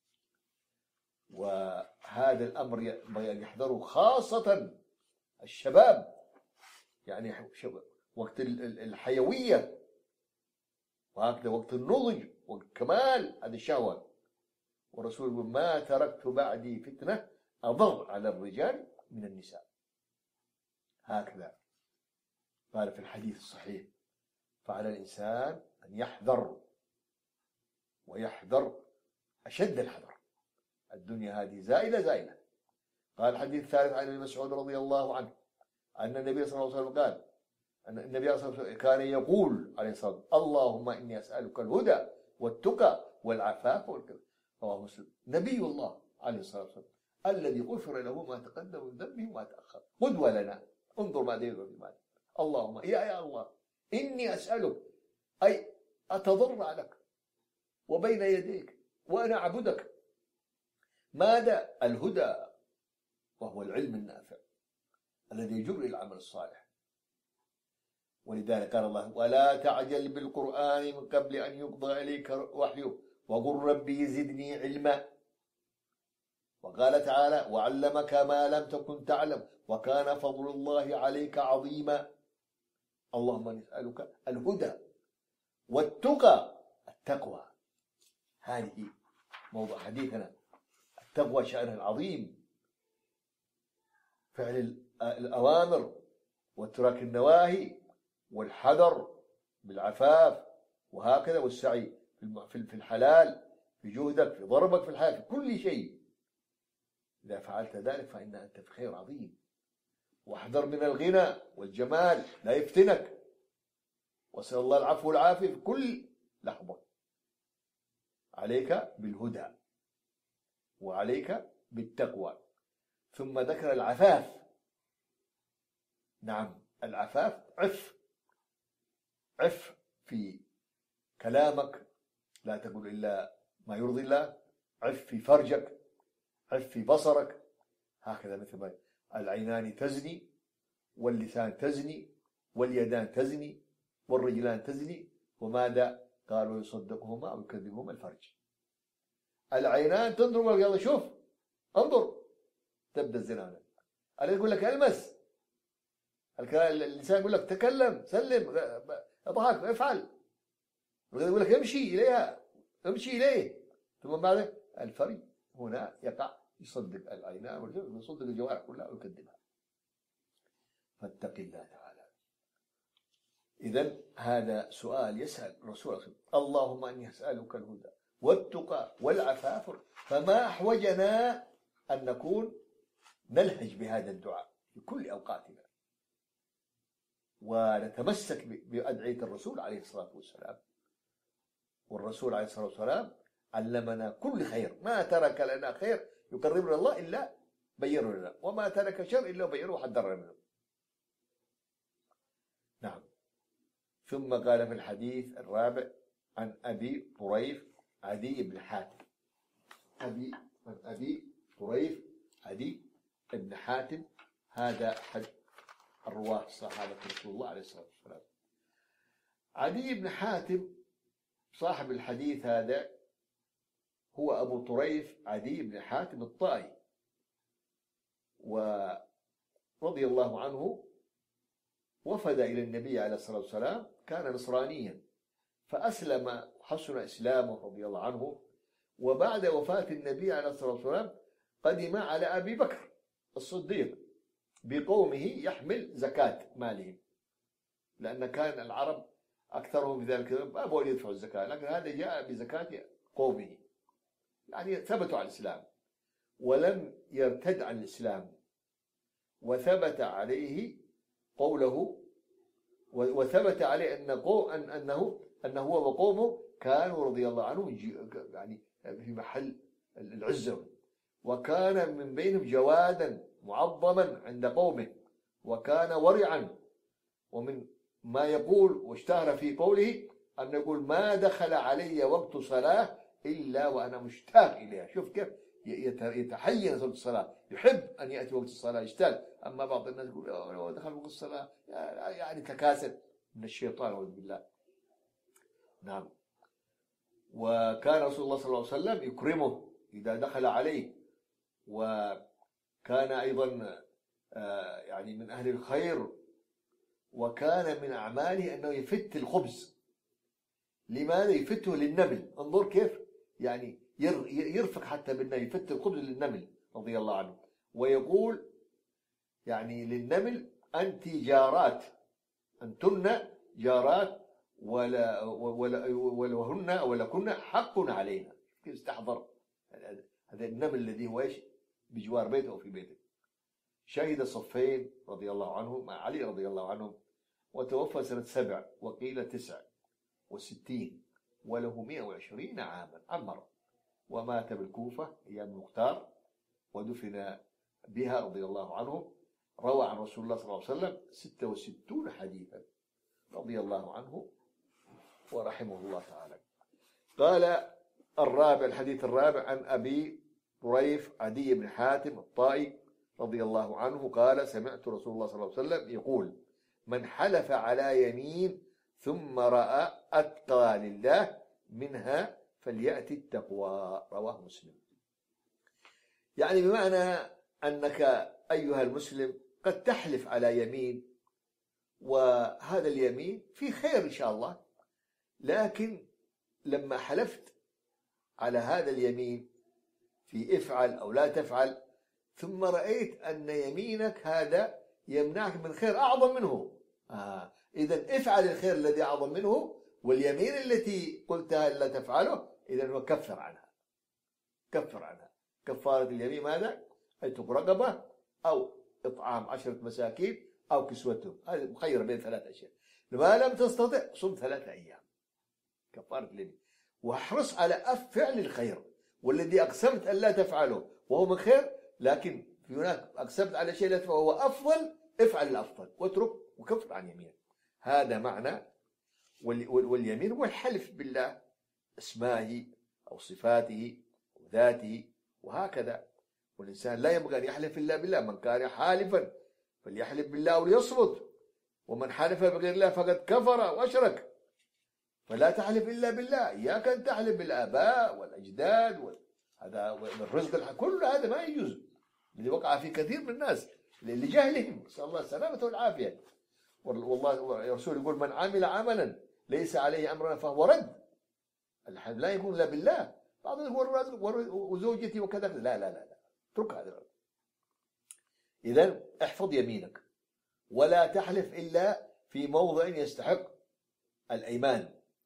Speaker 1: وهذا الأمر ينبغي أن يحذره خاصة الشباب، يعني وقت الحيوية، وهكذا وقت النضج والكمال هذه الشهوة. ورسول الله ما تركت بعدي فتنة أضر على الرجال من النساء، هكذا قال في الحديث الصحيح. فعلى الإنسان أن يحذر، ويحذر أشد الحذر، الدنيا هذه زائلة زائلة. قال الحديث الثالث عن ابن مسعود رضي الله عنه أن النبي صلى الله عليه وسلم قال أن النبي صلى الله عليه وسلم كان يقول عليه الصلاة والسلام: اللهم إني أسألك الهدى والتقى والعفاف والغنى. رواه مسلم. نبي الله عليه الصلاة والسلام الذي غفر له ما تقدم من ذنبه وما تأخر قدوة لنا. انظر ماذا يقول في ماذا: اللهم يا يا الله إني أسألك، أي أتضرع لك وبين يديك وأنا أعبدك. ماذا؟ الهدى، وهو العلم النافع الذي يجر إلى العمل الصالح. ولذلك قال الله: ولا تعجل بالقرآن من قبل أن يقضى إليك وحيه وقل ربي زدني علما. وقال تعالى: وعلمك ما لم تكن تعلم وكان فضل الله عليك عظيما. اللهم نسألك الهدى والتقى، التقوى هذه موضوع حديثنا. التقوى شأنها العظيم، فعل الأوامر وترك النواهي والحذر بالعفاف وهكذا، والسعي في الحلال، في جهدك، في ضربك في الحياة، في كل شيء. إذا فعلت ذلك فإن أنت في خير عظيم. واحذر من الغنى والجمال لا يفتنك، واسأل الله العفو والعافية في كل لحظة. عليك بالهدى وعليك بالتقوى. ثم ذكر العفاف. نعم، العفاف عف، عف في كلامك، لا تقول إلا ما يرضي الله. عف في فرجك، عف في بصرك. هكذا مثل ما العينان تزني واللسان تزني واليدان تزني والرجلان تزني. وماذا قالوا؟ يصدقهما أو يكذبهما الفرج. العينان تنظر، يلا شوف انظر، تبدأ الزنا. اللي يقول لك المس، اللسان يقول لك تكلم، سلم، اضحك، افعل. يقول لك امشي إليها، امشي إليه. ثم بعد الفرج هنا يقع، يصدق العينان والجوارح، يصدق الجوارح كلها ويكذبها. فاتق الله تعالى. إذن هذا سؤال يسأل الرسول صلى الله عليه وسلم: اللهم إني أسألك الهدى والتقى والعفاف. فما أحوجنا أن نكون نلهج بهذا الدعاء في كل أوقاتنا، ونتمسك بأدعية الرسول عليه الصلاة والسلام. والرسول عليه الصلاة والسلام علمنا كل خير، ما ترك لنا خير يقربنا الله إلا بينه لنا، وما ترك شر إلا بينه وحذرنا منه. نعم. ثم قال في الحديث الرابع عن أبي طريف عدي بن حاتم. أبي من أبي طريف عدي بن حاتم، هذا أحد الرواة صحابة رسول الله عليه الصلاة والسلام. عدي بن حاتم صاحب الحديث هذا هو أبو طريف عدي بن حاتم الطائي، ورضي الله عنه. وفد إلى النبي عليه الصلاة والسلام، كان نصرانيا، فأسلم، حسن إسلامه رضي الله عنه. وبعد وفاة النبي عليه الصلاة والسلام قدم على أبي بكر الصديق بقومه يحمل زكاة مالهم، لأن كان العرب أكثرهم في ذلك ما أبوا يدفعوا الزكاة، لكن هذا جاء بزكاة قومه، يعني ثبتوا على الإسلام ولم يرتد عن الإسلام، وثبت عليه قوله، وثبت عليه أن أن أنه أنه هو وقومه كانوا رضي الله عنهم يعني في محل العزة، وكان من بينهم جوادا معظما عند قومه، وكان ورعا. ومن ما يقول واشتهر في قوله أن يقول: ما دخل علي وقت صلاة إلا وأنا مشتاق إليها. شوف كيف يتحين صلاة الصلاة، يحب أن يأتي وقت الصلاة، يشتاق. أما بعض الناس يقول: لو دخل وقت الصلاة يعني تكاسل من الشيطان، أعوذ بالله. نعم. وكان رسول الله صلى الله عليه وسلم يكرمه إذا دخل عليه، وكان أيضا يعني من أهل الخير. وكان من أعماله أنه يفت الخبز. لماذا يفته؟ للنمل. انظر كيف يعني يرفق حتى بالنمل، يفت الخبز للنمل رضي الله عنه. ويقول يعني للنمل: أنت جارات، أنتن جارات، ولا ولا ولهن ولكن حق علينا. كيف استحضر هذا النمل الذي هو إيش بجوار بيته أو في بيته. شهد صفين رضي الله عنه مع علي رضي الله عنه، وتوفى سنة سبع وقيل تسع وستين وله مئة وعشرين عاما، عمر، ومات بالكوفة أيام المختار ودفن بها رضي الله عنه. روى عن رسول الله صلى الله عليه وسلم ستة وستين حديثا رضي الله عنه ورحمه الله تعالى. قال الرابع، الحديث الرابع، عن أبي طريف عدي بن حاتم الطائي رضي الله عنه قال سمعت رسول الله صلى الله عليه وسلم يقول من حلف على يمين ثم رأى أتقى لله منها فليأتي التقوى، رواه مسلم. يعني بمعنى أنك أيها المسلم قد تحلف على يمين، وهذا اليمين في خير إن شاء الله، لكن لما حلفت على هذا اليمين في افعل أو لا تفعل، ثم رأيت أن يمينك هذا يمنعك من خير أعظم منه، آه. إذن افعل الخير الذي أعظم منه، واليمين التي قلتها لا تفعله إذن هو كفر عنها، كفر عنها. كفارة اليمين ماذا؟ عتق رقبة أو إطعام عشرة مساكين أو كسوتهم، هذه مخيرة بين ثلاث أشياء. ما لم تستطع صم ثلاثة أيام، كفارة اليمين. واحرص على فعل الخير، والذي أقسمت أن لا تفعله وهو من خير، لكن في هناك أقسمت على شيء لا تفعله وهو أفضل، افعل الأفضل واترك وكفر عن يمينك. هذا معنى. واليمين هو الحلف بالله، اسمائه أو صفاته وذاته وهكذا. والإنسان لا ينبغي أن يحلف إلا بالله، من كان حالفا فليحلف بالله وليصمت، ومن حلف بغير الله فقد كفر وأشرك. فلا تحلف إلا بالله، إياك أن تحلف بالآباء والأجداد وال... هذا والرزق، كل هذا ما يجوز، اللي وقع في كثير من الناس لجهلهم، نسأل الله السلامة والعافية. والله الرسول يقول من عمل عملا ليس عليه أمرنا فهو رد. الحلف لا يكون إلا بالله، بعضهم يقول الرزق وزوجتي وكذا، لا لا لا لا، اترك هذا. إذن احفظ يمينك، ولا تحلف إلا في موضع يستحق الأيمان،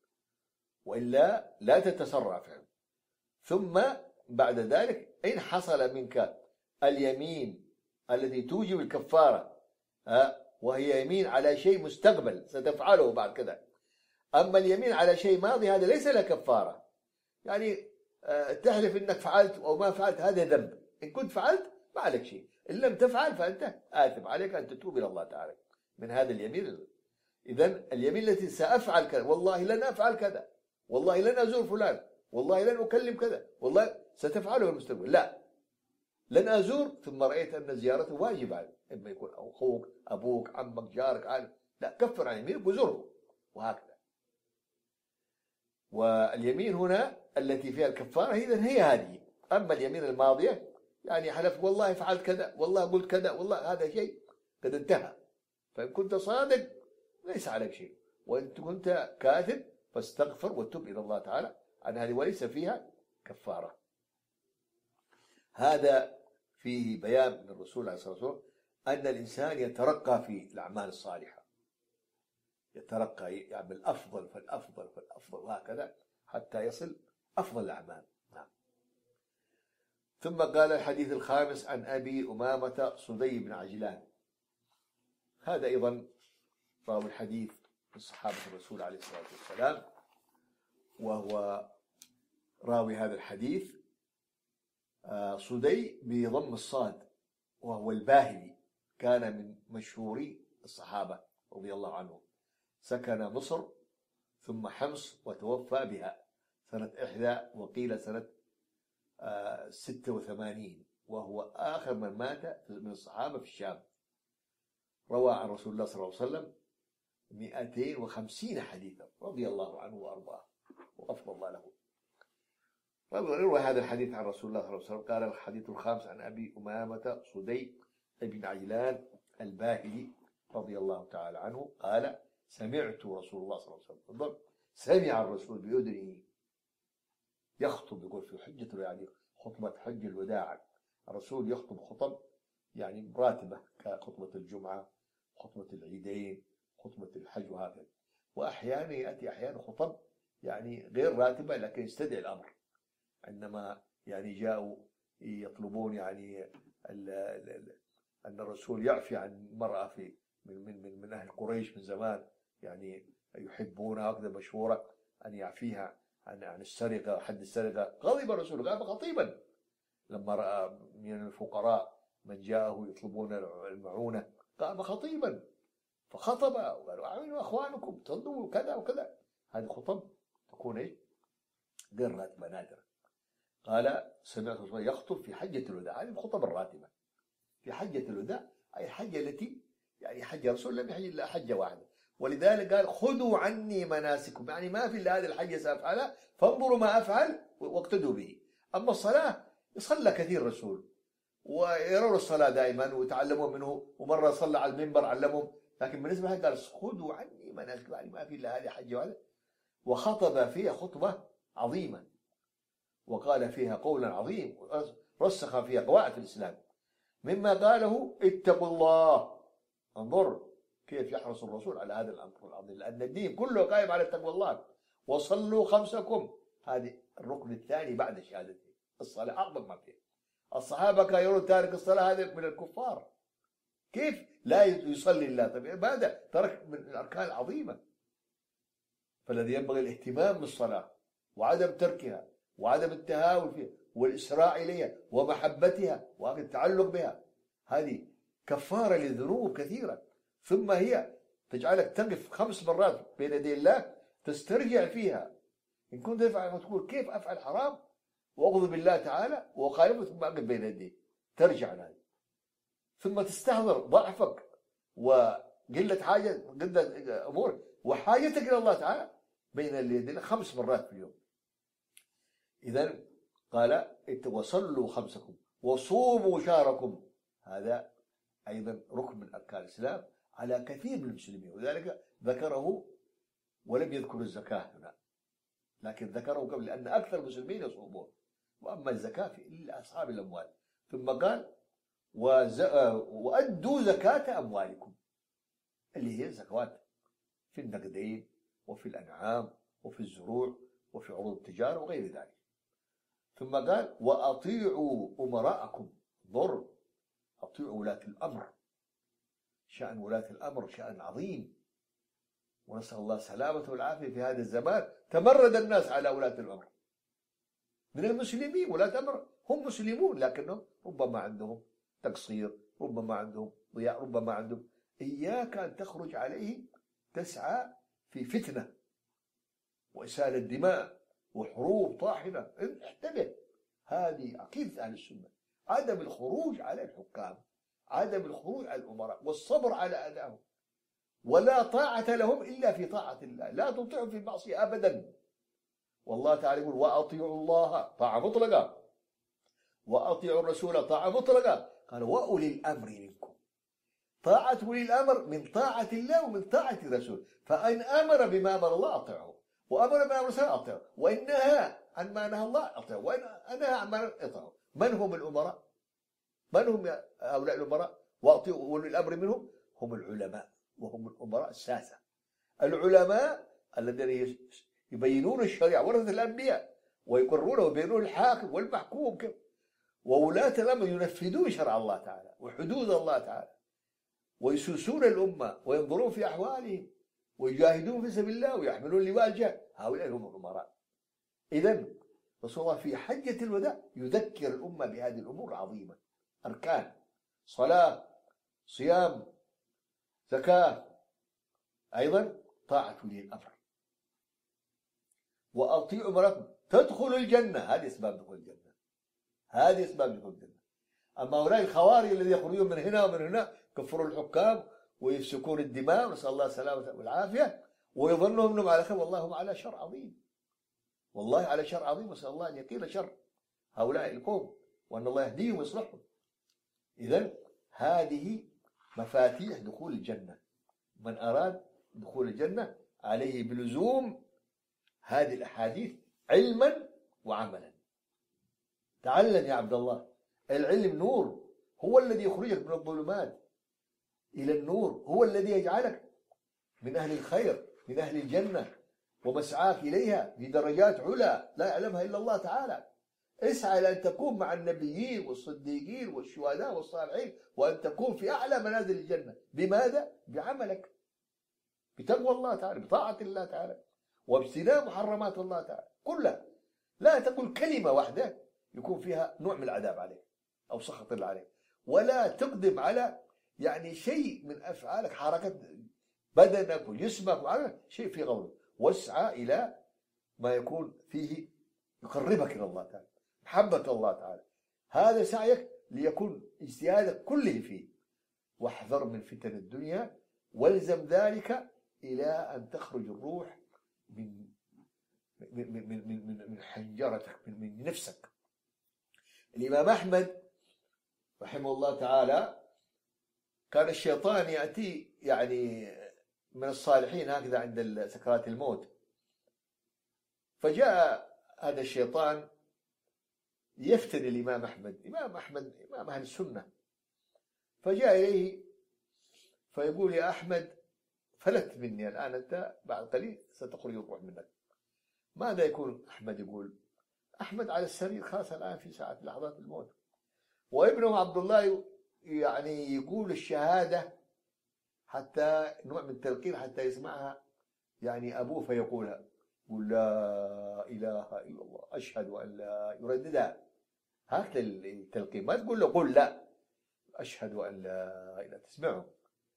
Speaker 1: وإلا لا تتسرع فعله. ثم بعد ذلك إن حصل منك اليمين التي توجب الكفارة، وهي يمين على شيء مستقبل ستفعله بعد كذا، أما اليمين على شيء ماضي هذا ليس له كفارة. يعني تحلف إنك فعلت أو ما فعلت، هذا ذنب. إن كنت فعلت ما عليك شيء، إن لم تفعل فأنت آثم، عليك أن تتوب إلى الله تعالى من هذا اليمين. إذن اليمين التي سأفعل كذا، والله لن أفعل كذا، والله لن أزور فلان، والله لن أكلم كذا، والله ستفعله في المستقبل، لا، لن أزور ثم رأيت أن زيارته واجب عليك، إما يكون أخوك، أبوك، عمك، جارك، عالم، لا، كفر عن يمينك وزره، وهكذا. واليمين هنا التي فيها الكفارة إذن هي هذه. أما اليمين الماضية يعني حلف والله فعلت كذا، والله قلت كذا، والله، هذا شيء قد انتهى. فإن كنت صادق ليس عليك شيء، وإن كنت كاذب فاستغفر وتب إلى الله تعالى عن هذه، وليس فيها كفارة. هذا فيه بيان من الرسول عليه الصلاة والسلام أن الإنسان يترقى في الأعمال الصالحة، يترقى يعمل أفضل فالأفضل فالأفضل وهكذا حتى يصل أفضل الأعمال. نعم. ثم قال الحديث الخامس عن أبي أمامة صدي بن عجلان، هذا أيضا راوي الحديث من صحابة الرسول عليه الصلاة والسلام، وهو راوي هذا الحديث صدي بضم الصاد، وهو الباهلي، كان من مشهوري الصحابة رضي الله عنهم، سكن مصر ثم حمص وتوفى بها سنة إحدى وقيل سنة ستة وثمانين، وهو آخر من مات من الصحابة في الشام. روى عن رسول الله صلى الله عليه وسلم مئتين وخمسين حديثا رضي الله عنه وأرضاه وغفر الله له. روى هذا الحديث عن رسول الله صلى الله عليه وسلم. قال الحديث الخامس عن أبي أمامة صدي بن عجلان الباهلي رضي الله تعالى عنه قال سمعت رسول الله صلى الله عليه وسلم، سمع الرسول بأذنه يخطب، يقول في حجة، يعني خطبة حج الوداع، الرسول يخطب خطب يعني مراتبة كخطبة الجمعة، خطبة العيدين، خطبة الحج وهكذا. وأحيانا يأتي أحيانا خطب يعني غير راتبة لكن يستدعي الأمر، عندما يعني جاءوا يطلبون يعني ال ال أن الرسول يعفي عن مرأة في من من من, من أهل قريش من زمان، يعني يحبونها، هكذا مشهورة أن يعفيها عن عن السرقة، حد السرقة. غضب الرسول، غاب خطيبا لما رأى من الفقراء من جاءه يطلبون المعونة، قام خطيبا فخطب وقالوا أعينوا أخوانكم تنظروا كذا وكذا. هذه خطب تكون إيش؟ غير راتبة، نادرة. قال سمعت الرسول يخطب في حجة الوداع، هذه الخطب الراتبة في حجة الوداع، أي الحجة التي يعني حج الرسول لم يحج إلا حجة واحدة، ولذلك قال خذوا عني مناسككم، يعني ما في إلا هذه الحجة سأفعلها فانظروا ما أفعل واقتدوا به. أما الصلاة يصلى كثير الرسول ويرون الصلاة دائما ويتعلمون منه، ومرة صلى على المنبر علمهم، لكن بالنسبة له قال خذوا عني مناسككم، يعني ما في إلا هذه حجة واحدة. وخطب فيها خطبة عظيمة وقال فيها قولا عظيم، رسخ فيها قواعد الإسلام، مما قاله اتقوا الله. انظر كيف يحرص الرسول على هذا الأمر العظيم، لأن الدين كله قائم على تقوى الله. وصلوا خمسكم، هذه الركن الثاني بعد الشهادتين، الصلاة أعظم ما فيه. الصحابة كانوا يرون تارك الصلاة هذا من الكفار، كيف لا يصلي الله؟ طيب هذا ترك من الأركان العظيمة، فالذي ينبغي الاهتمام بالصلاة وعدم تركها وعدم التهاون فيها والإسراع إليها ومحبتها والتعلق بها. هذه كفارة للذنوب كثيرة، ثم هي تجعلك تقف خمس مرات بين يدي الله تسترجع فيها إن كنت تفعل، تقول كيف أفعل حرام وأغضب بالله تعالى وأخالفه، ثم أقف بين يديه ترجع هذه، ثم تستحضر ضعفك وقلة حاجة قلة أمور وحاجتك إلى الله تعالى بين اليدين خمس مرات في اليوم. إذن قال وصلوا خمسكم وصوموا شهركم، هذا أيضا ركن من أركان الإسلام على كثير من المسلمين، ولذلك ذكره ولم يذكر الزكاة هنا، لكن ذكره قبل لأن أكثر المسلمين يصومون، وأما الزكاة إلا أصحاب الأموال. ثم قال وأدوا زكاة أموالكم، اللي هي الزكوات في النقدين وفي الأنعام وفي الزروع وفي عروض التجارة وغير ذلك. ثم قال وأطيعوا أمراءكم، ضر أطيعوا ولاة الأمر، شأن ولاة الأمر شأن عظيم، ونسأل الله السلامة والعافية. في هذا الزمان تمرد الناس على ولاة الأمر من المسلمين، ولاة أمر هم مسلمون لكنهم ربما عندهم تقصير، ربما عندهم ضياع، ربما عندهم. إياك أن تخرج عليه تسعى في فتنة وإسالة دماء وحروب طاحنة، انتبه. هذه عقيدة أهل السنة، عدم الخروج على الحكام، عدم الخروج على الأمراء، والصبر على أذاهم، ولا طاعة لهم إلا في طاعة الله، لا تطيعهم في المعصية أبدا. والله تعالى يقول وأطيعوا الله طاعة مطلقة وأطيعوا الرسول طاعة مطلقة، قال وأولي الأمر منكم. طاعة أولي الأمر من طاعة الله ومن طاعة الرسول، فإن أمر بما أمر الله أطيعه، وأمر بما أمر الرسول أطيعه، وإن نهى عن ما نهى الله أطيعه، وإن نهى عن ما أطيعه. من هم الأمراء؟ من هم هؤلاء الأمراء؟ وأطيعوا أولي الأمر منهم، هم العلماء وهم الأمراء الساسة. العلماء الذين يبينون الشريعة ورثة الأنبياء ويقرونه ويبينون الحاكم والمحكوم كيف، وولاة الأمر ينفذون شرع الله تعالى وحدود الله تعالى ويسوسون الأمة وينظرون في أحوالهم ويجاهدون في سبيل الله ويحملون لواء الجهاد، هؤلاء هم الأمراء. إذن رسول الله في حجة الوداع يذكر الأمة بهذه الأمور العظيمة، أركان صلاة صيام زكاة، أيضا طاعة ولي الأمر، وأطيعوا أمركم تدخلوا الجنة. هذه أسباب دخول الجنة، هذه أسباب دخول الجنة. أما هؤلاء الخوارج الذين يخرجون من هنا ومن هنا كفروا الحكام ويسفكون الدماء، نسأل الله السلامة والعافية، ويظنهم أنهم على خير، والله هم على شر عظيم، والله على شر عظيم، نسأل الله أن يقيل شر هؤلاء القوم وأن الله يهديهم ويصلحهم. إذن هذه مفاتيح دخول الجنة، من أراد دخول الجنة عليه بلزوم هذه الأحاديث علما وعملا. تعلم يا عبد الله، العلم نور، هو الذي يخرجك من الظلمات إلى النور، هو الذي يجعلك من أهل الخير، من أهل الجنة، ومسعاك إليها في درجات علا لا يعلمها إلا الله تعالى. اسعى لأن تكون مع النبيين والصديقين والشهداء والصالحين، وأن تكون في أعلى منازل الجنة. بماذا؟ بعملك، بتقوى الله تعالى، بطاعة الله تعالى، وابتناء محرمات الله تعالى كلها. لا تقول كلمة واحدة يكون فيها نوع من العذاب عليك أو سخط الله عليك، ولا تقدم على يعني شيء من أفعالك، حركة بدنك وجسمك وعملك شيء في غضب. واسعى إلى ما يكون فيه يقربك إلى الله تعالى، محبة الله تعالى. هذا سعيك ليكون اجتهادك كله فيه. واحذر من فتن الدنيا، والزم ذلك إلى أن تخرج الروح من من من من من, من حنجرتك، من, من نفسك. الإمام أحمد رحمه الله تعالى كان الشيطان يأتي يعني من الصالحين هكذا عند سكرات الموت، فجاء هذا الشيطان يفتن الإمام أحمد. الإمام أحمد إمام أهل السنة، فجاء إليه فيقول: يا أحمد، فلت مني الآن، أنت بعد قليل ستخرج الروح منك. ماذا يكون أحمد يقول؟ أحمد على السرير خلاص الآن في ساعة لحظات الموت، وابنه عبد الله يعني يقول الشهادة حتى نوع من التلقين حتى يسمعها يعني أبوه فيقولها، يقول: لا إله إلا الله، أشهد أن لا، يرددها هكذا التلقين، ما تقول له قل لا، أشهد أن لا إله، تسمعه.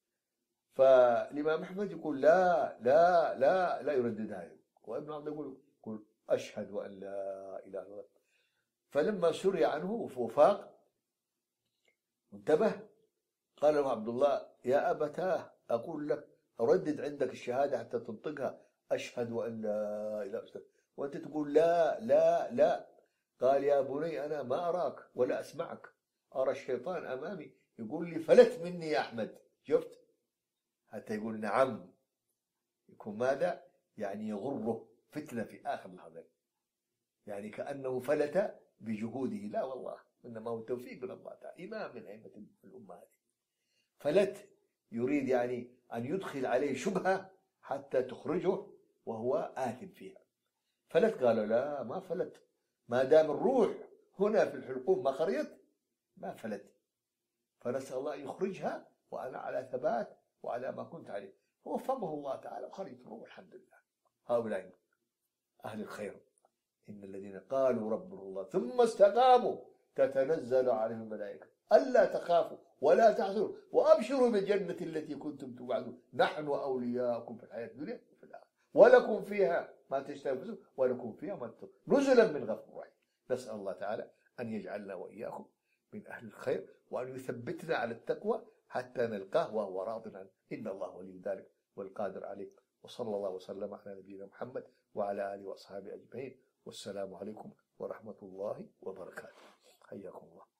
Speaker 1: فالإمام أحمد يقول: لا لا لا لا، يرددها، وابن عبد يقول يقول أشهد أن لا إله إلا الله. فلما سري عنه وفاق انتبه، قال له عبد الله: يا أبتاه، أقول لك أردد عندك الشهادة حتى تنطقها، أشهد أن لا إله إلا الله، وأنت تقول لا لا لا. قال: يا بني، أنا ما أراك ولا أسمعك، أرى الشيطان أمامي يقول لي فلت مني يا أحمد. شفت؟ حتى يقول نعم، يكون ماذا؟ يعني يغره فتنة في آخر لحظة، يعني كأنه فلت بجهوده. لا والله، إنما هو توفيق من الله تعالى، إمام من أئمة الأمة هذه. فلت يريد يعني أن يدخل عليه شبهة حتى تخرجه وهو آثم فيها. فلت قالوا: لا، ما فلت، ما دام الروح هنا في الحلقوم ما خرجت ما فلت. فنسأل الله أن يخرجها وأنا على ثبات وعلى ما كنت عليه. ووفقه الله تعالى وخرجت الروح الحمد لله. هؤلاء أهل الخير، إن الذين قالوا ربنا الله ثم استقاموا تتنزل عليهم الملائكة ألا تخافوا ولا تحزنوا وأبشروا بالجنة التي كنتم توعدون، نحن أولياؤكم في الحياة الدنيا وفي الآخرة، ولكم فيها ما تشتهي أنفسكم ولكم فيها ما تدعون، نزلا من غفور رحيم. نسأل الله تعالى أن يجعلنا وإياكم من أهل الخير، وأن يثبتنا على التقوى حتى نلقاه وهو راض عنه، إن الله ولي ذلك والقادر عليه. وصلى الله وسلم على نبينا محمد وعلى آله وأصحابه أجمعين، والسلام عليكم ورحمة الله وبركاته. حياكم الله.